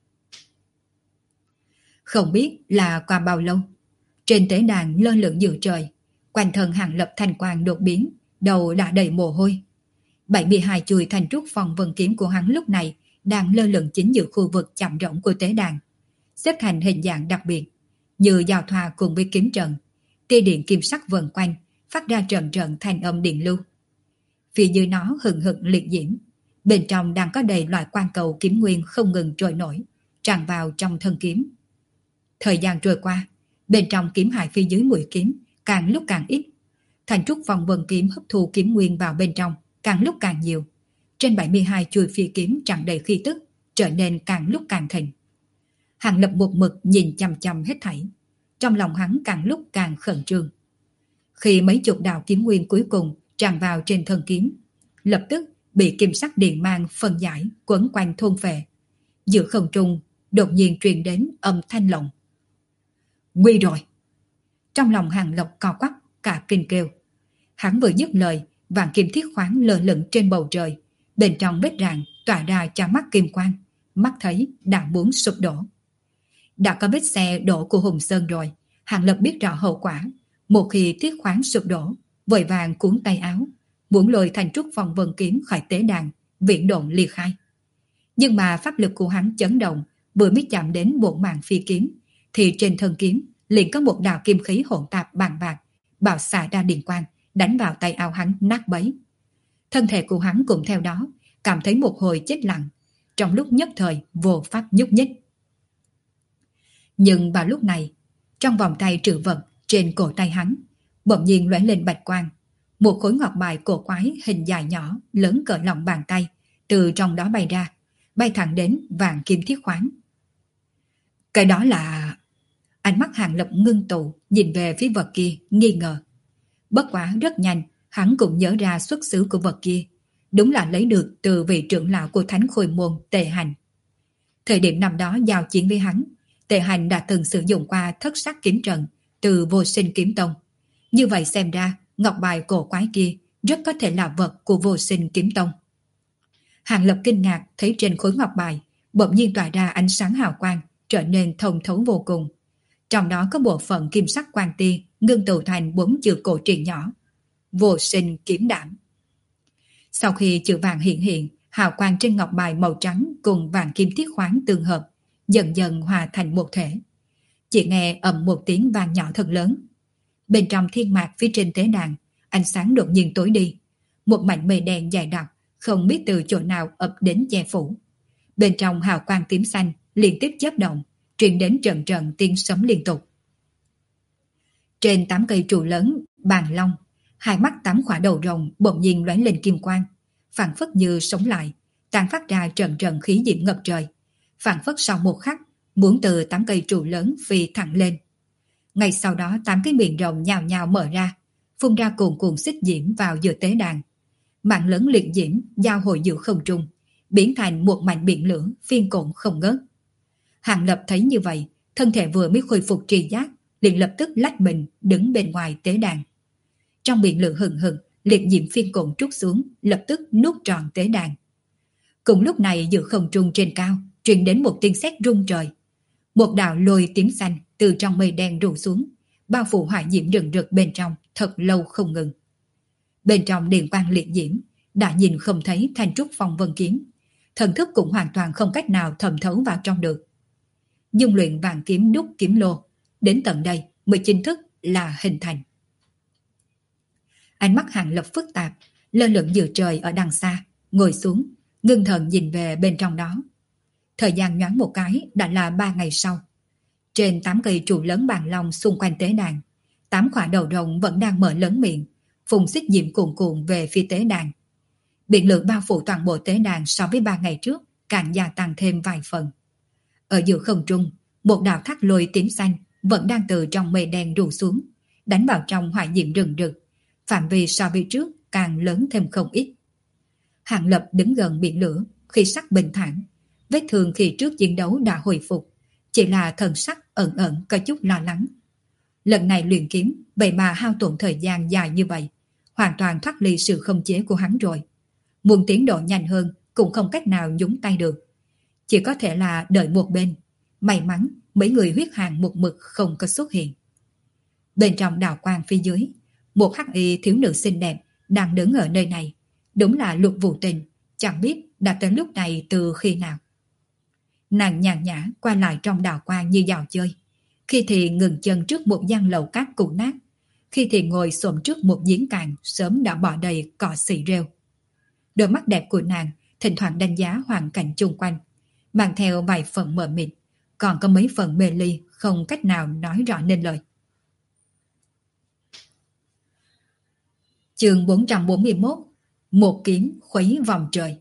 Không biết là qua bao lâu, trên tế đàn lơ lửng giữa trời, quanh thân Hàng Lập thanh quang đột biến, đầu đã đầy mồ hôi. 72 chuôi thanh trúc phong vân kiếm của hắn lúc này đang lơ lửng chính giữa khu vực chạm rỗng của tế đàn, xếp thành hình dạng đặc biệt, như giao thoa cùng với kiếm trận, tia điện kim sắc vần quanh, phát ra trận trận thanh âm điện lưu. Phía dưới nó hừng hực liệt diễm, bên trong đang có đầy loại quang cầu kiếm nguyên không ngừng trôi nổi, tràn vào trong thân kiếm. Thời gian trôi qua, bên trong kiếm hải phía dưới mũi kiếm càng lúc càng ít, thanh trúc phong vân kiếm hấp thu kiếm nguyên vào bên trong càng lúc càng nhiều. Trên 72 chuôi phi kiếm tràn đầy khí tức, trở nên càng lúc càng thịnh. Hàng Lập một mực nhìn chằm chằm hết thảy, trong lòng hắn càng lúc càng khẩn trương. Khi mấy chục đạo kiếm nguyên cuối cùng tràn vào trên thân kiếm, lập tức bị kim sắc điện mang phân giải quấn quanh thôn phệ. Giữa không trung đột nhiên truyền đến âm thanh lộng. Nguy rồi! Trong lòng Hàng Lập co quắp, cả kinh kêu. Hắn vừa dứt lời, vàng kim thiết khoáng lơ lửng trên bầu trời, bên trong vết rạn tỏa ra cho mắt kim quang, mắt thấy đã muốn sụp đổ. Đã có vết xe đổ của Hùng Sơn rồi, Hàng Lập biết rõ hậu quả. Một khi thiết khoáng sụp đổ, vội vàng cuốn tay áo, muốn lôi thành trúc phong vân kiếm khỏi tế đàn, viễn độn ly khai. Nhưng mà pháp lực của hắn chấn động, vừa mới chạm đến bộ mạng phi kiếm, thì trên thân kiếm liền có một đạo kim khí hỗn tạp bàn bạc, bạo xạ ra điện quang, đánh vào tay áo hắn nát bấy. Thân thể của hắn cũng theo đó, cảm thấy một hồi chết lặng, trong lúc nhất thời vô pháp nhúc nhích. Nhưng vào lúc này, trong vòng tay trữ vật trên cổ tay hắn, bỗng nhiên lóe lên bạch quang, một khối ngọc bài cổ quái hình dài nhỏ, lớn cỡ lòng bàn tay, từ trong đó bay ra, bay thẳng đến vàng kim thiết khoáng. Cái đó là... Ánh mắt Hàng Lập ngưng tụ, nhìn về phía vật kia, nghi ngờ. Bất quá rất nhanh, hắn cũng nhớ ra xuất xứ của vật kia, đúng là lấy được từ vị trưởng lão của Thánh Khôi Môn Tề Hành. Thời điểm năm đó giao chiến với hắn, Tề Hành đã từng sử dụng qua thất sắc kiếm trận từ Vô Sinh Kiếm Tông, Như vậy xem ra, ngọc bài cổ quái kia rất có thể là vật của Vô Sinh Kiếm Tông. Hàng Lập kinh ngạc thấy trên khối ngọc bài bỗng nhiên tỏa ra ánh sáng hào quang, trở nên thông thấu vô cùng. Trong đó có bộ phận kim sắc quang tia ngưng tụ thành 4 chữ cổ truyện nhỏ: Vô Sinh Kiếm Đảm. Sau khi chữ vàng hiện, hào quang trên ngọc bài màu trắng cùng vàng kim tiết khoáng tương hợp, dần dần hòa thành một thể. Chỉ nghe ầm một tiếng vang nhỏ thật lớn. Bên trong thiên mạc phía trên tế đàn, ánh sáng đột nhiên tối đi. Một mảnh mây đen dày đặc, không biết từ chỗ nào ập đến che phủ. Bên trong hào quang tím xanh liên tiếp chớp động, truyền đến trận trận tiếng sấm liên tục. Trên 8 cây trụ lớn, bàn long, hai mắt 8 khỏa đầu rồng bỗng nhiên lóe lên kim quang, phảng phất như sống lại, tàn phát ra trận trận khí diễm ngập trời. Phảng phất sau một khắc, muốn từ 8 cây trụ lớn phi thẳng lên. Ngay sau đó 8 cái miệng rồng nhào nhào mở ra, phun ra cuồn cuộn xích diễm vào giữa tế đàn. Mạng lớn liệt diễm giao hội giữa không trung, biến thành một mảnh biển lửa phiên cuộn không ngớt. Hàng Lập thấy như vậy, thân thể vừa mới khôi phục tri giác, liền lập tức lách mình đứng bên ngoài tế đàn. Trong biển lửa hừng hực, liệt diễm phiên cuộn trút xuống, lập tức nuốt trọn tế đàn. Cùng lúc này giữa không trung trên cao truyền đến một tiếng sét rung trời. Một đạo lôi tím xanh từ trong mây đen rủ xuống, bao phủ hỏa diễm rừng rực bên trong thật lâu không ngừng. Bên trong điện quang liệt diễm đã nhìn không thấy thanh trúc phong vân kiếm, thần thức cũng hoàn toàn không cách nào thẩm thấu vào trong được. Dung luyện vàng kiếm đúc kiếm lô đến tận đây mới chính thức là hình thành. Ánh mắt Hàng Lập phức tạp, lơ lửng giữa trời ở đằng xa, ngồi xuống, ngưng thần nhìn về bên trong đó. Thời gian nhoáng một cái đã là 3 ngày sau. Trên 8 cây trụ lớn bàn long xung quanh tế đàn, 8 khỏa đầu rồng vẫn đang mở lớn miệng, phun xích diễm cuồn cuộn về phía tế đàn. Biển lửa bao phủ toàn bộ tế đàn so với 3 ngày trước càng gia tăng thêm vài phần. Ở giữa không trung, một đạo thác lôi tím xanh vẫn đang từ trong mây đen rủ xuống, đánh vào trong hỏa diễm rừng rực, phạm vi so với trước càng lớn thêm không ít. Hàng Lập đứng gần biển lửa, khi sắc bình thản, vết thương khi trước chiến đấu đã hồi phục, chỉ là thần sắc ẩn ẩn có chút lo lắng. Lần này luyện kiếm vậy mà hao tổn thời gian dài như vậy, hoàn toàn thoát ly sự khống chế của hắn rồi. Muốn tiến độ nhanh hơn cũng không cách nào nhúng tay được, chỉ có thể là đợi một bên. May mắn mấy người huyết hàng một mực không có xuất hiện. Bên trong đào quang phía dưới, một hắc y thiếu nữ xinh đẹp đang đứng ở nơi này, đúng là Lục Vũ Tình, chẳng biết đã tới lúc này từ khi nào. Nàng nhàn nhã qua lại trong đào quang như dạo chơi, khi thì ngừng chân trước một gian lầu cát cũ nát, khi thì ngồi xổm trước một giếng cạn sớm đã bỏ đầy cỏ xì rêu. Đôi mắt đẹp của nàng thỉnh thoảng đánh giá hoàn cảnh chung quanh, mang theo vài phần mờ mịt, còn có mấy phần mê ly không cách nào nói rõ nên lời. Chương 441, một kiếm khuấy vòng trời.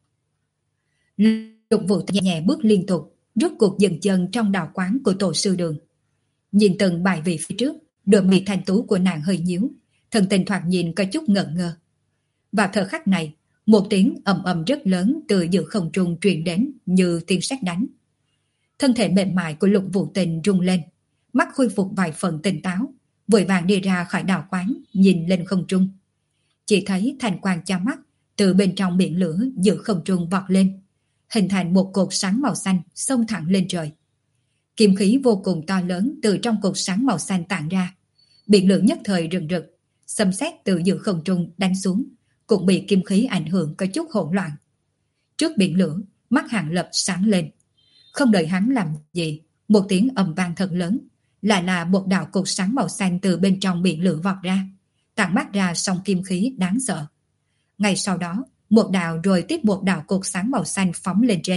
Lục Vũ nhẹ nhẹ bước liên tục, rốt cuộc dừng chân trong đào quán của tổ sư Đường. Nhìn từng bài vị phía trước, đôi mi thanh tú của nàng hơi nhíu, thần tình thoạt nhìn có chút ngẩn ngơ. Vào thời khắc này, một tiếng ầm ầm rất lớn từ giữa không trung truyền đến như tiếng sét đánh. Thân thể mềm mại của Lục Vũ Tình rung lên, mắt khôi phục vài phần tỉnh táo, vội vàng đi ra khỏi đào quán, nhìn lên không trung. Chỉ thấy thành quang cha mắt từ bên trong biển lửa giữa không trung vọt lên, hình thành một cột sáng màu xanh xông thẳng lên trời. Kim khí vô cùng to lớn từ trong cột sáng màu xanh tản ra, biển lửa nhất thời rừng rực, xâm xét từ giữa không trung đánh xuống, cũng bị kim khí ảnh hưởng có chút hỗn loạn. Trước biển lửa, mắt Hàng Lập sáng lên. Không đợi hắn làm gì, một tiếng ầm vang thật lớn, lại là một đạo cột sáng màu xanh từ bên trong biển lửa vọt ra, tản mát ra sóng kim khí đáng sợ. Ngay sau đó, một đạo rồi tiếp một đạo cột sáng màu xanh phóng lên trên.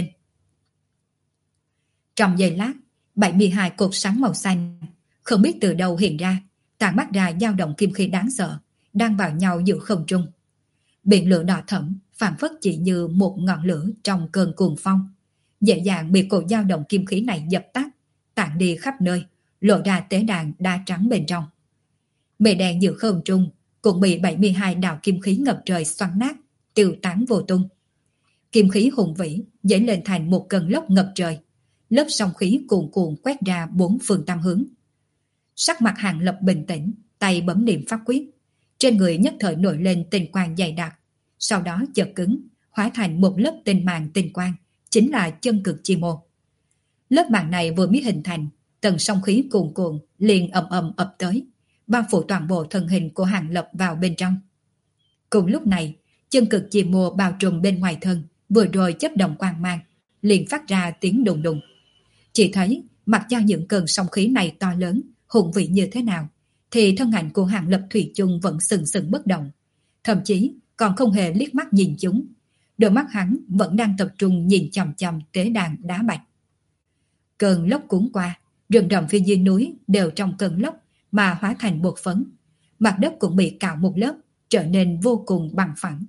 Trong giây lát, 72 cột sáng màu xanh không biết từ đâu hiện ra, tản mát ra dao động kim khí đáng sợ, đang vào nhau giữa không trung. Biển lửa đỏ thẫm phảng phất chỉ như một ngọn lửa trong cơn cuồng phong, dễ dàng bị cột dao động kim khí này dập tắt, tản đi khắp nơi, lộ ra tế đàn đá trắng bên trong. Mây đen giữa không trung cũng bị 72 đạo kim khí ngập trời xoắn nát, tiêu tán vô tung. Kim khí hùng vĩ dấy lên thành một cơn lốc ngập trời, lớp sóng khí cuồn cuộn quét ra 4 phương tám hướng. Sắc mặt Hàng Lập bình tĩnh, tay bấm niệm pháp quyết. Trên người nhất thời nổi lên tinh quang dày đặc, sau đó chợt cứng, hóa thành một lớp tinh màng tinh quang, chính là chân cực chi môn. Lớp màng này vừa mới hình thành, tầng song khí cuồn cuộn liền ầm ầm ập tới, bao phủ toàn bộ thân hình của Hàng Lập vào bên trong. Cùng lúc này, chân cực chi mô bao trùm bên ngoài thân, vừa rồi chấp động quang mang, liền phát ra tiếng đùng đùng. Chỉ thấy, mặc cho những cơn song khí này to lớn, hùng vĩ như thế nào, thì thân ảnh của Hàng Lập thủy chung vẫn sừng sừng bất động, thậm chí còn không hề liếc mắt nhìn chúng. Đôi mắt hắn vẫn đang tập trung nhìn chằm chằm tế đàn đá bạch. Cơn lốc cuốn qua, rừng rậm phía dưới núi đều trong cơn lốc mà hóa thành bột phấn. Mặt đất cũng bị cạo một lớp, trở nên vô cùng bằng phẳng.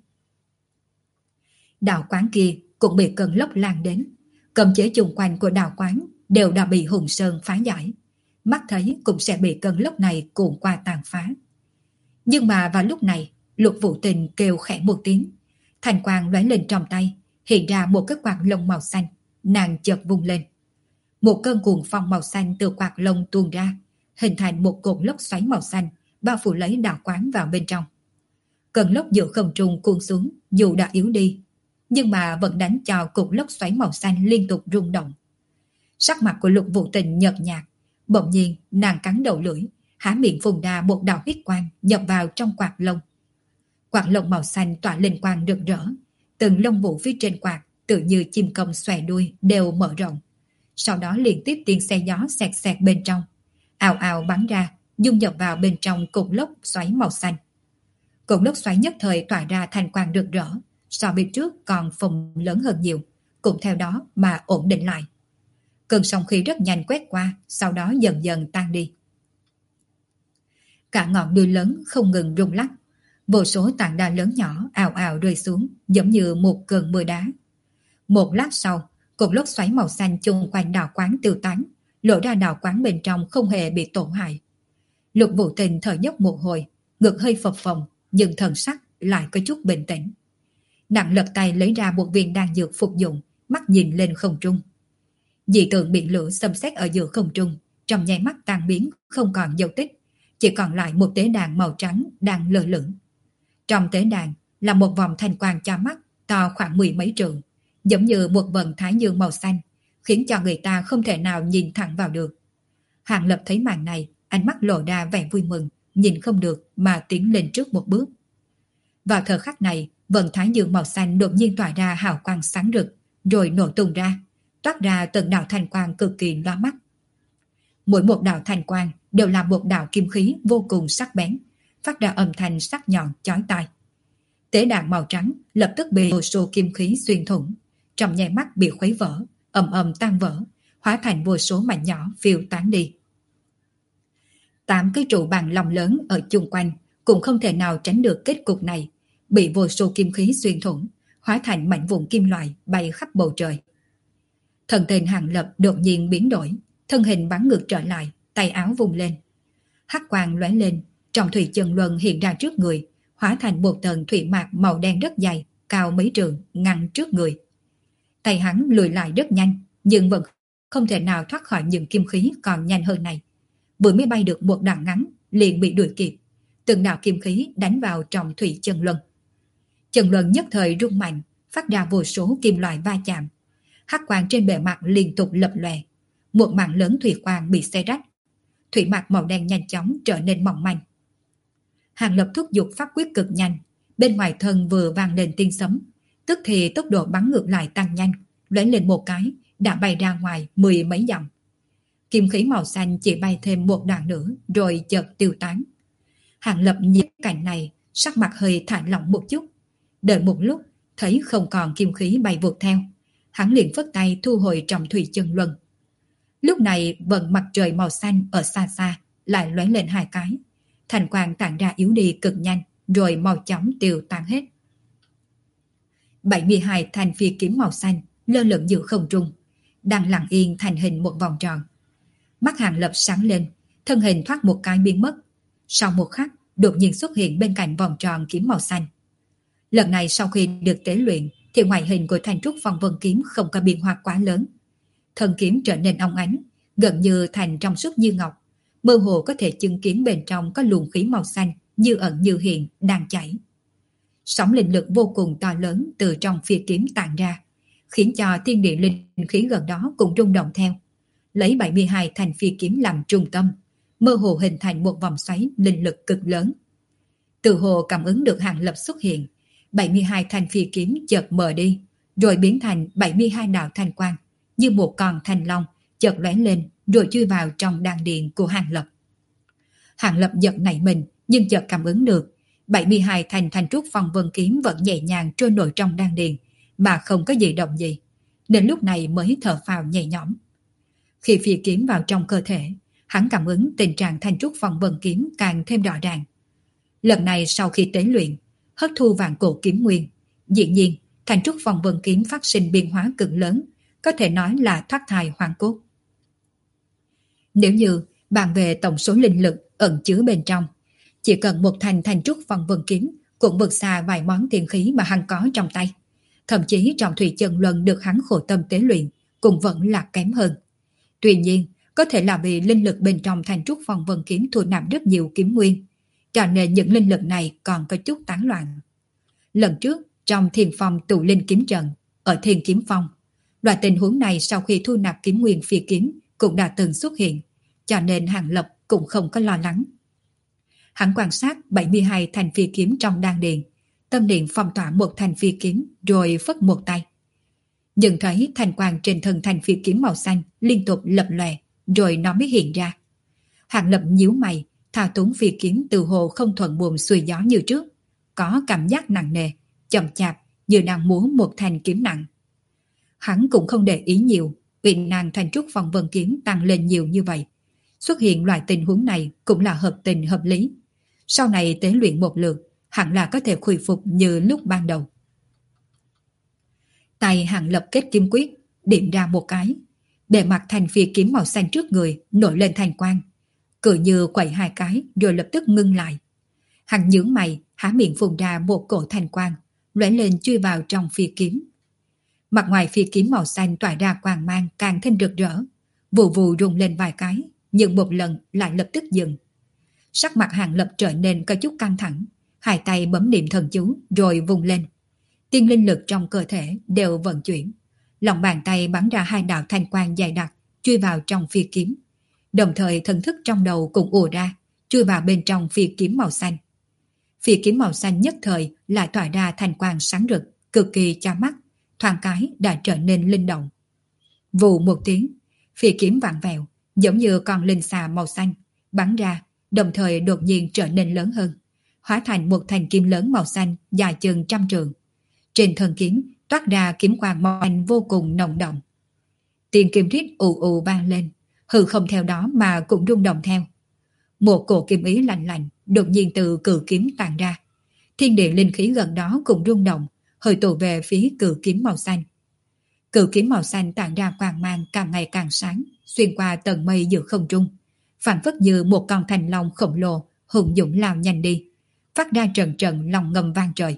Đạo quán kia cũng bị cơn lốc lan đến. Cấm chế chung quanh của đạo quán đều đã bị Hùng Sơn phá giải. Mắt thấy cũng sẽ bị cơn lốc này cuộn qua tàn phá. Nhưng mà vào lúc này, Lục Vũ Tình kêu khẽ một tiếng. Thành quang lóe lên trong tay, hiện ra một cái quạt lông màu xanh. Nàng chợt vung lên. Một cơn cuồng phong màu xanh từ quạt lông tuôn ra, hình thành một cột lốc xoáy màu xanh, bao phủ lấy đạo quán vào bên trong. Cơn lốc giữa không trung cuốn xuống, dù đã yếu đi, nhưng mà vẫn đánh cho cột lốc xoáy màu xanh liên tục rung động. Sắc mặt của Lục Vũ Tình nhợt nhạt, bỗng nhiên nàng cắn đầu lưỡi, há miệng phun ra một đạo huyết quang nhập vào trong quạt lông. Quạt lông màu xanh tỏa lên quang rực rỡ, từng lông vũ phía trên quạt tự như chim công xòe đuôi đều mở rộng. Sau đó liên tiếp tiếng xe gió xẹt xẹt bên trong, ào ào bắn ra, dung nhập vào bên trong cột lốc xoáy màu xanh. Cột lốc xoáy nhất thời tỏa ra thành quang rực rỡ, so với trước còn phồng lớn hơn nhiều, cũng theo đó mà ổn định lại. Cơn sóng khí rất nhanh quét qua, sau đó dần dần tan đi. Cả ngọn núi lớn không ngừng rung lắc, vô số tảng đá lớn nhỏ ào ào rơi xuống, giống như một cơn mưa đá. Một lát sau, cột lốc xoáy màu xanh chung quanh đạo quán tiêu tán, lộ ra đạo quán bên trong không hề bị tổn hại. Lục Vũ Tình thở dốc một hồi, ngực hơi phập phồng, nhưng thần sắc lại có chút bình tĩnh. Nàng lật tay lấy ra một viên đan dược phục dụng, mắt nhìn lên không trung. Dị tượng biển lửa xâm xét ở giữa không trung, trong nháy mắt tan biến, không còn dấu tích, chỉ còn lại một tế đàn màu trắng đang lơ lửng. Trong tế đàn là một vòng thanh quang cho mắt, to khoảng 10 mấy trượng, giống như một vầng thái dương màu xanh, khiến cho người ta không thể nào nhìn thẳng vào được. Hàng Lập thấy màn này, ánh mắt lộ ra vẻ vui mừng, nhìn không được mà tiến lên trước một bước. Vào thời khắc này, vầng thái dương màu xanh đột nhiên tỏa ra hào quang sáng rực, rồi nổ tung ra, toát ra từng đạo thanh quang cực kỳ lóa mắt. Mỗi một đạo thanh quang đều là một đạo kim khí vô cùng sắc bén, phát ra âm thanh sắc nhọn chói tai. Tế đàn màu trắng lập tức bị vô số kim khí xuyên thủng, trong nháy mắt bị khuấy vỡ, ầm ầm tan vỡ, hóa thành vô số mảnh nhỏ phiêu tán đi. 8 cái trụ bằng lòng lớn ở chung quanh cũng không thể nào tránh được kết cục này, bị vô số kim khí xuyên thủng, hóa thành mảnh vụn kim loại bay khắp bầu trời. Thần tình Hàng Lập đột nhiên biến đổi, thân hình bắn ngược trở lại, tay áo vung lên. Hắc quang lóe lên, trong thủy chân luân hiện ra trước người, hóa thành một tầng thủy mạc màu đen rất dày, cao mấy trượng, ngăn trước người. Tay hắn lùi lại rất nhanh, nhưng vẫn không thể nào thoát khỏi những kim khí còn nhanh hơn này. Vừa mới bay được một đoạn ngắn, liền bị đuổi kịp. Từng đạo kim khí đánh vào trong thủy chân luân. Chân luân nhất thời rung mạnh, phát ra vô số kim loại va chạm. Hắc quang trên bề mặt liên tục lập lòe, một mảng lớn thủy quang bị xé rách. Thủy mạc màu đen nhanh chóng trở nên mỏng manh. Hàng Lập thúc giục pháp quyết cực nhanh, bên ngoài thân vừa vang lên tiếng sấm, tức thì tốc độ bắn ngược lại tăng nhanh, lóe lên một cái đã bay ra ngoài 10 mấy dặm. Kim khí màu xanh chỉ bay thêm một đoạn nữa rồi chợt tiêu tán. Hàng Lập nhìn cảnh này, sắc mặt hơi thả lỏng một chút. Đợi một lúc, thấy không còn kim khí bay vụt theo, hắn liền phất tay thu hồi trong thủy chân luân. Lúc này vầng mặt trời màu xanh ở xa xa lại lóe lên hai cái, thành quang tản ra yếu đi cực nhanh, rồi mau chóng tiêu tan hết. 72 thanh phi kiếm màu xanh lơ lửng giữa không trung, đang lặng yên thành hình một vòng tròn. Mắt Hàng Lập sáng lên, thân hình thoát một cái biến mất. Sau một khắc, đột nhiên xuất hiện bên cạnh vòng tròn kiếm màu xanh. Lần này sau khi được tế luyện, thì ngoại hình của thanh trúc phong vân kiếm không có biến hóa quá lớn. Thân kiếm trở nên óng ánh, gần như thành trong suốt như ngọc. mơ hồ có thể chứng kiến bên trong có luồng khí màu xanh như ẩn như hiện đang chảy. Sóng linh lực vô cùng to lớn từ trong phi kiếm tản ra, khiến cho thiên địa linh khí gần đó cũng rung động theo. Lấy 72 thanh phi kiếm làm trung tâm, mơ hồ hình thành một vòng xoáy linh lực cực lớn. Từ hồ cảm ứng được Hàng Lập xuất hiện, 72 thanh phi kiếm chợt mờ đi, rồi biến thành 72 đạo thanh quang, như một con thanh long chợt lóe lên rồi chui vào trong đan điền của Hàng Lập. Hàng Lập giật nảy mình, nhưng chợt cảm ứng được 72 thanh trúc phong vân kiếm vẫn nhẹ nhàng trôi nổi trong đan điền mà không có gì động gì, đến lúc này mới thở phào nhẹ nhõm. Khi phi kiếm vào trong cơ thể, hắn cảm ứng tình trạng thanh trúc phong vân kiếm càng thêm rõ ràng. Lần này sau khi tế luyện, hấp thu vạn cổ kiếm nguyên, dĩ nhiên thanh trúc phong vân kiếm phát sinh biến hóa cực lớn, có thể nói là thoát thai hoàn cốt. Nếu như bàn về tổng số linh lực ẩn chứa bên trong, chỉ cần một thanh trúc phong vân kiếm cũng vượt xa vài món tiên khí mà hắn có trong tay. Thậm chí trong thủy chân luân được hắn khổ tâm tế luyện cũng vẫn là kém hơn. Tuy nhiên, có thể là vì linh lực bên trong thanh trúc phong vân kiếm thu nạp rất nhiều kiếm nguyên, cho nên những linh lực này còn có chút tán loạn. Lần trước, trong Thiên Phong tụ linh kiếm trận, ở Thiên Kiếm Phong, loại tình huống này sau khi thu nạp kiếm nguyên phi kiếm cũng đã từng xuất hiện, cho nên Hàng Lập cũng không có lo lắng. Hắn quan sát 72 thanh phi kiếm trong đan điền, tâm niệm phong tỏa một thanh phi kiếm rồi phất một tay. Nhưng thấy thanh quang trên thân thanh phi kiếm màu xanh liên tục lập lòe, rồi nó mới hiện ra. Hàng Lập nhíu mày, thao túng phi kiếm từ hồ không thuận buồm xuôi gió như trước, có cảm giác nặng nề, chậm chạp như đang múa một thanh kiếm nặng. Hắn cũng không để ý nhiều, uy năng thanh trúc phong vân kiếm tăng lên nhiều như vậy. Xuất hiện loại tình huống này cũng là hợp tình hợp lý. Sau này tế luyện một lượt, hẳn là có thể khôi phục như lúc ban đầu. Tay Hàng Lập kết kiếm quyết, điểm ra một cái. Bề mặt thanh phi kiếm màu xanh trước người nổi lên thành quang, cười như quậy hai cái rồi lập tức ngưng lại. Hắn nhướng mày, há miệng phun ra một cổ thanh quang, lóe lên chui vào trong phi kiếm. Mặt ngoài phi kiếm màu xanh tỏa ra quang mang càng thêm rực rỡ, vù vù rung lên vài cái, nhưng một lần lại lập tức dừng. Sắc mặt Hàng Lập trở nên có chút căng thẳng, hai tay bấm niệm thần chú rồi vùng lên. Tiên linh lực trong cơ thể đều vận chuyển, lòng bàn tay bắn ra hai đạo thanh quang dày đặc chui vào trong phi kiếm, đồng thời thần thức trong đầu cũng ùa ra chui vào bên trong phi kiếm màu xanh. Phi kiếm màu xanh nhất thời lại tỏa ra thanh quang sáng rực, cực kỳ chói mắt, thoáng cái đã trở nên linh động. Vù một tiếng, phi kiếm vặn vẹo giống như con linh xà màu xanh bắn ra, đồng thời đột nhiên trở nên lớn hơn, hóa thành một thanh kiếm lớn màu xanh dài chừng 100 trượng. Trên thân kiếm toát ra kiếm quang màu xanh vô cùng nồng đậm. Tiếng kiếm rít ù ù vang lên, hư không theo đó mà cũng rung động theo. Một cổ kiếm ý lạnh lạnh đột nhiên từ cự kiếm tàn ra. Thiên địa linh khí gần đó cũng rung động, hơi tụ về phía cự kiếm màu xanh. Cự kiếm màu xanh tản ra quang mang càng ngày càng sáng, xuyên qua tầng mây giữa không trung, phảng phất như một con thanh long khổng lồ hùng dũng lao nhanh đi, phát ra trận trận lòng ngầm vang trời.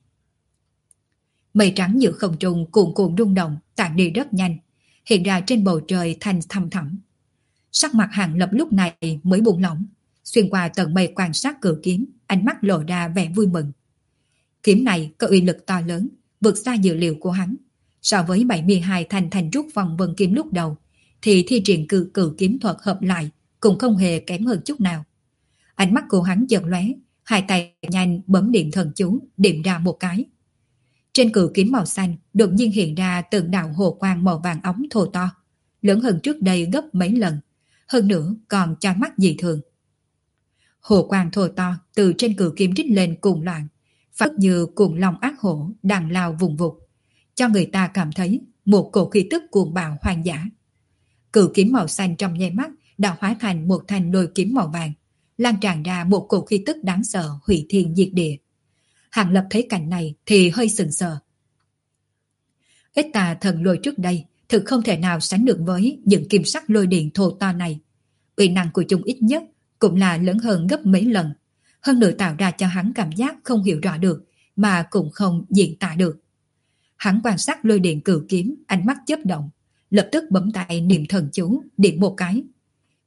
Mây trắng giữa không trung cuồn cuộn rung động, tản đi rất nhanh, hiện ra trên bầu trời thanh thăm thẳm. Sắc mặt Hàng Lập lúc này mới buông lỏng, xuyên qua tầng mây quan sát cự kiếm, ánh mắt lộ ra vẻ vui mừng. Kiếm này có uy lực to lớn, vượt xa dự liệu của hắn. So với 72 thanh trúc phong vân kiếm lúc đầu, thì thi triển cự kiếm thuật hợp lại cũng không hề kém hơn chút nào. Ánh mắt của hắn chợt lóe, hai tay nhanh bấm niệm thần chú, điểm ra một cái. Trên cự kiếm màu xanh đột nhiên hiện ra từng đạo hồ quang màu vàng óng thô to, lớn hơn trước đây gấp mấy lần, hơn nữa còn chói mắt dị thường. Hồ quang thô to từ trên cự kiếm rít lên cuồng loạn, phát như cuồng long ác hổ đang lao vùng vụt, cho người ta cảm thấy một cổ khí tức cuồng bạo hoang dã. Cự kiếm màu xanh trong nháy mắt đã hóa thành một thanh lôi kiếm màu vàng, lan tràn ra một cổ khí tức đáng sợ hủy thiên diệt địa. Hàng Lập thấy cảnh này thì hơi sừng sờ. Ít tà thần lôi trước đây thực không thể nào sánh được với những kim sắc lôi điện thô to này. Uy năng của chúng ít nhất cũng là lớn hơn gấp mấy lần, hơn nữa tạo ra cho hắn cảm giác không hiểu rõ được mà cũng không diễn tả được. Hắn quan sát lôi điện cự kiếm, ánh mắt chớp động, lập tức bấm tay niệm thần chú, điểm một cái.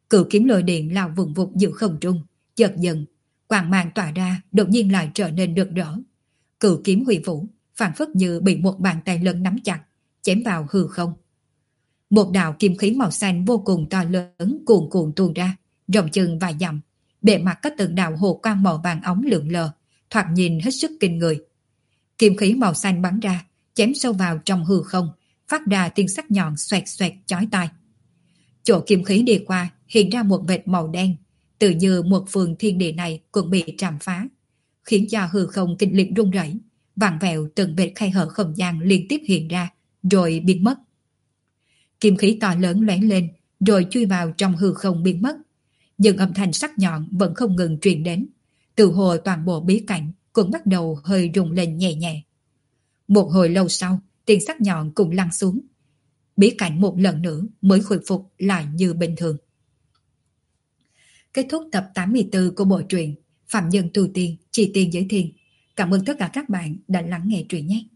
Cửu kiếm lôi điện lao vùng vụt giữa không trung, chợt dần, quang mang tỏa ra đột nhiên lại trở nên rực rỡ. Cửu kiếm huy vũ, phảng phất như bị một bàn tay lớn nắm chặt, chém vào hư không. Một đạo kim khí màu xanh vô cùng to lớn cuồn cuộn tuôn ra, rộng chừng vài dặm, bề mặt có từng đạo hồ quang màu vàng óng lượn lờ, thoạt nhìn hết sức kinh người. Kim khí màu xanh bắn ra, chém sâu vào trong hư không, phát ra tiếng sắc nhọn xoẹt xoẹt chói tai. Chỗ kim khí đi qua hiện ra một vệt màu đen, tự như một phương thiên địa này cũng bị trảm phá, khiến cho hư không kịch liệt rung rẩy, vặn vẹo từng vệt khe hở không gian liên tiếp hiện ra, rồi biến mất. Kim khí to lớn lóe lên, rồi chui vào trong hư không biến mất. Nhưng âm thanh sắc nhọn vẫn không ngừng truyền đến, từ hồ toàn bộ bí cảnh cũng bắt đầu hơi rung lên nhẹ nhẹ. Một hồi lâu sau, tiếng sắc nhọn cũng lăn xuống. Bí cảnh một lần nữa mới khôi phục lại như bình thường. Kết thúc tập 84 của bộ truyện Phạm Nhân Tu Tiên, Chi Tiên Giới Thiên. Cảm ơn tất cả các bạn đã lắng nghe truyện nhé.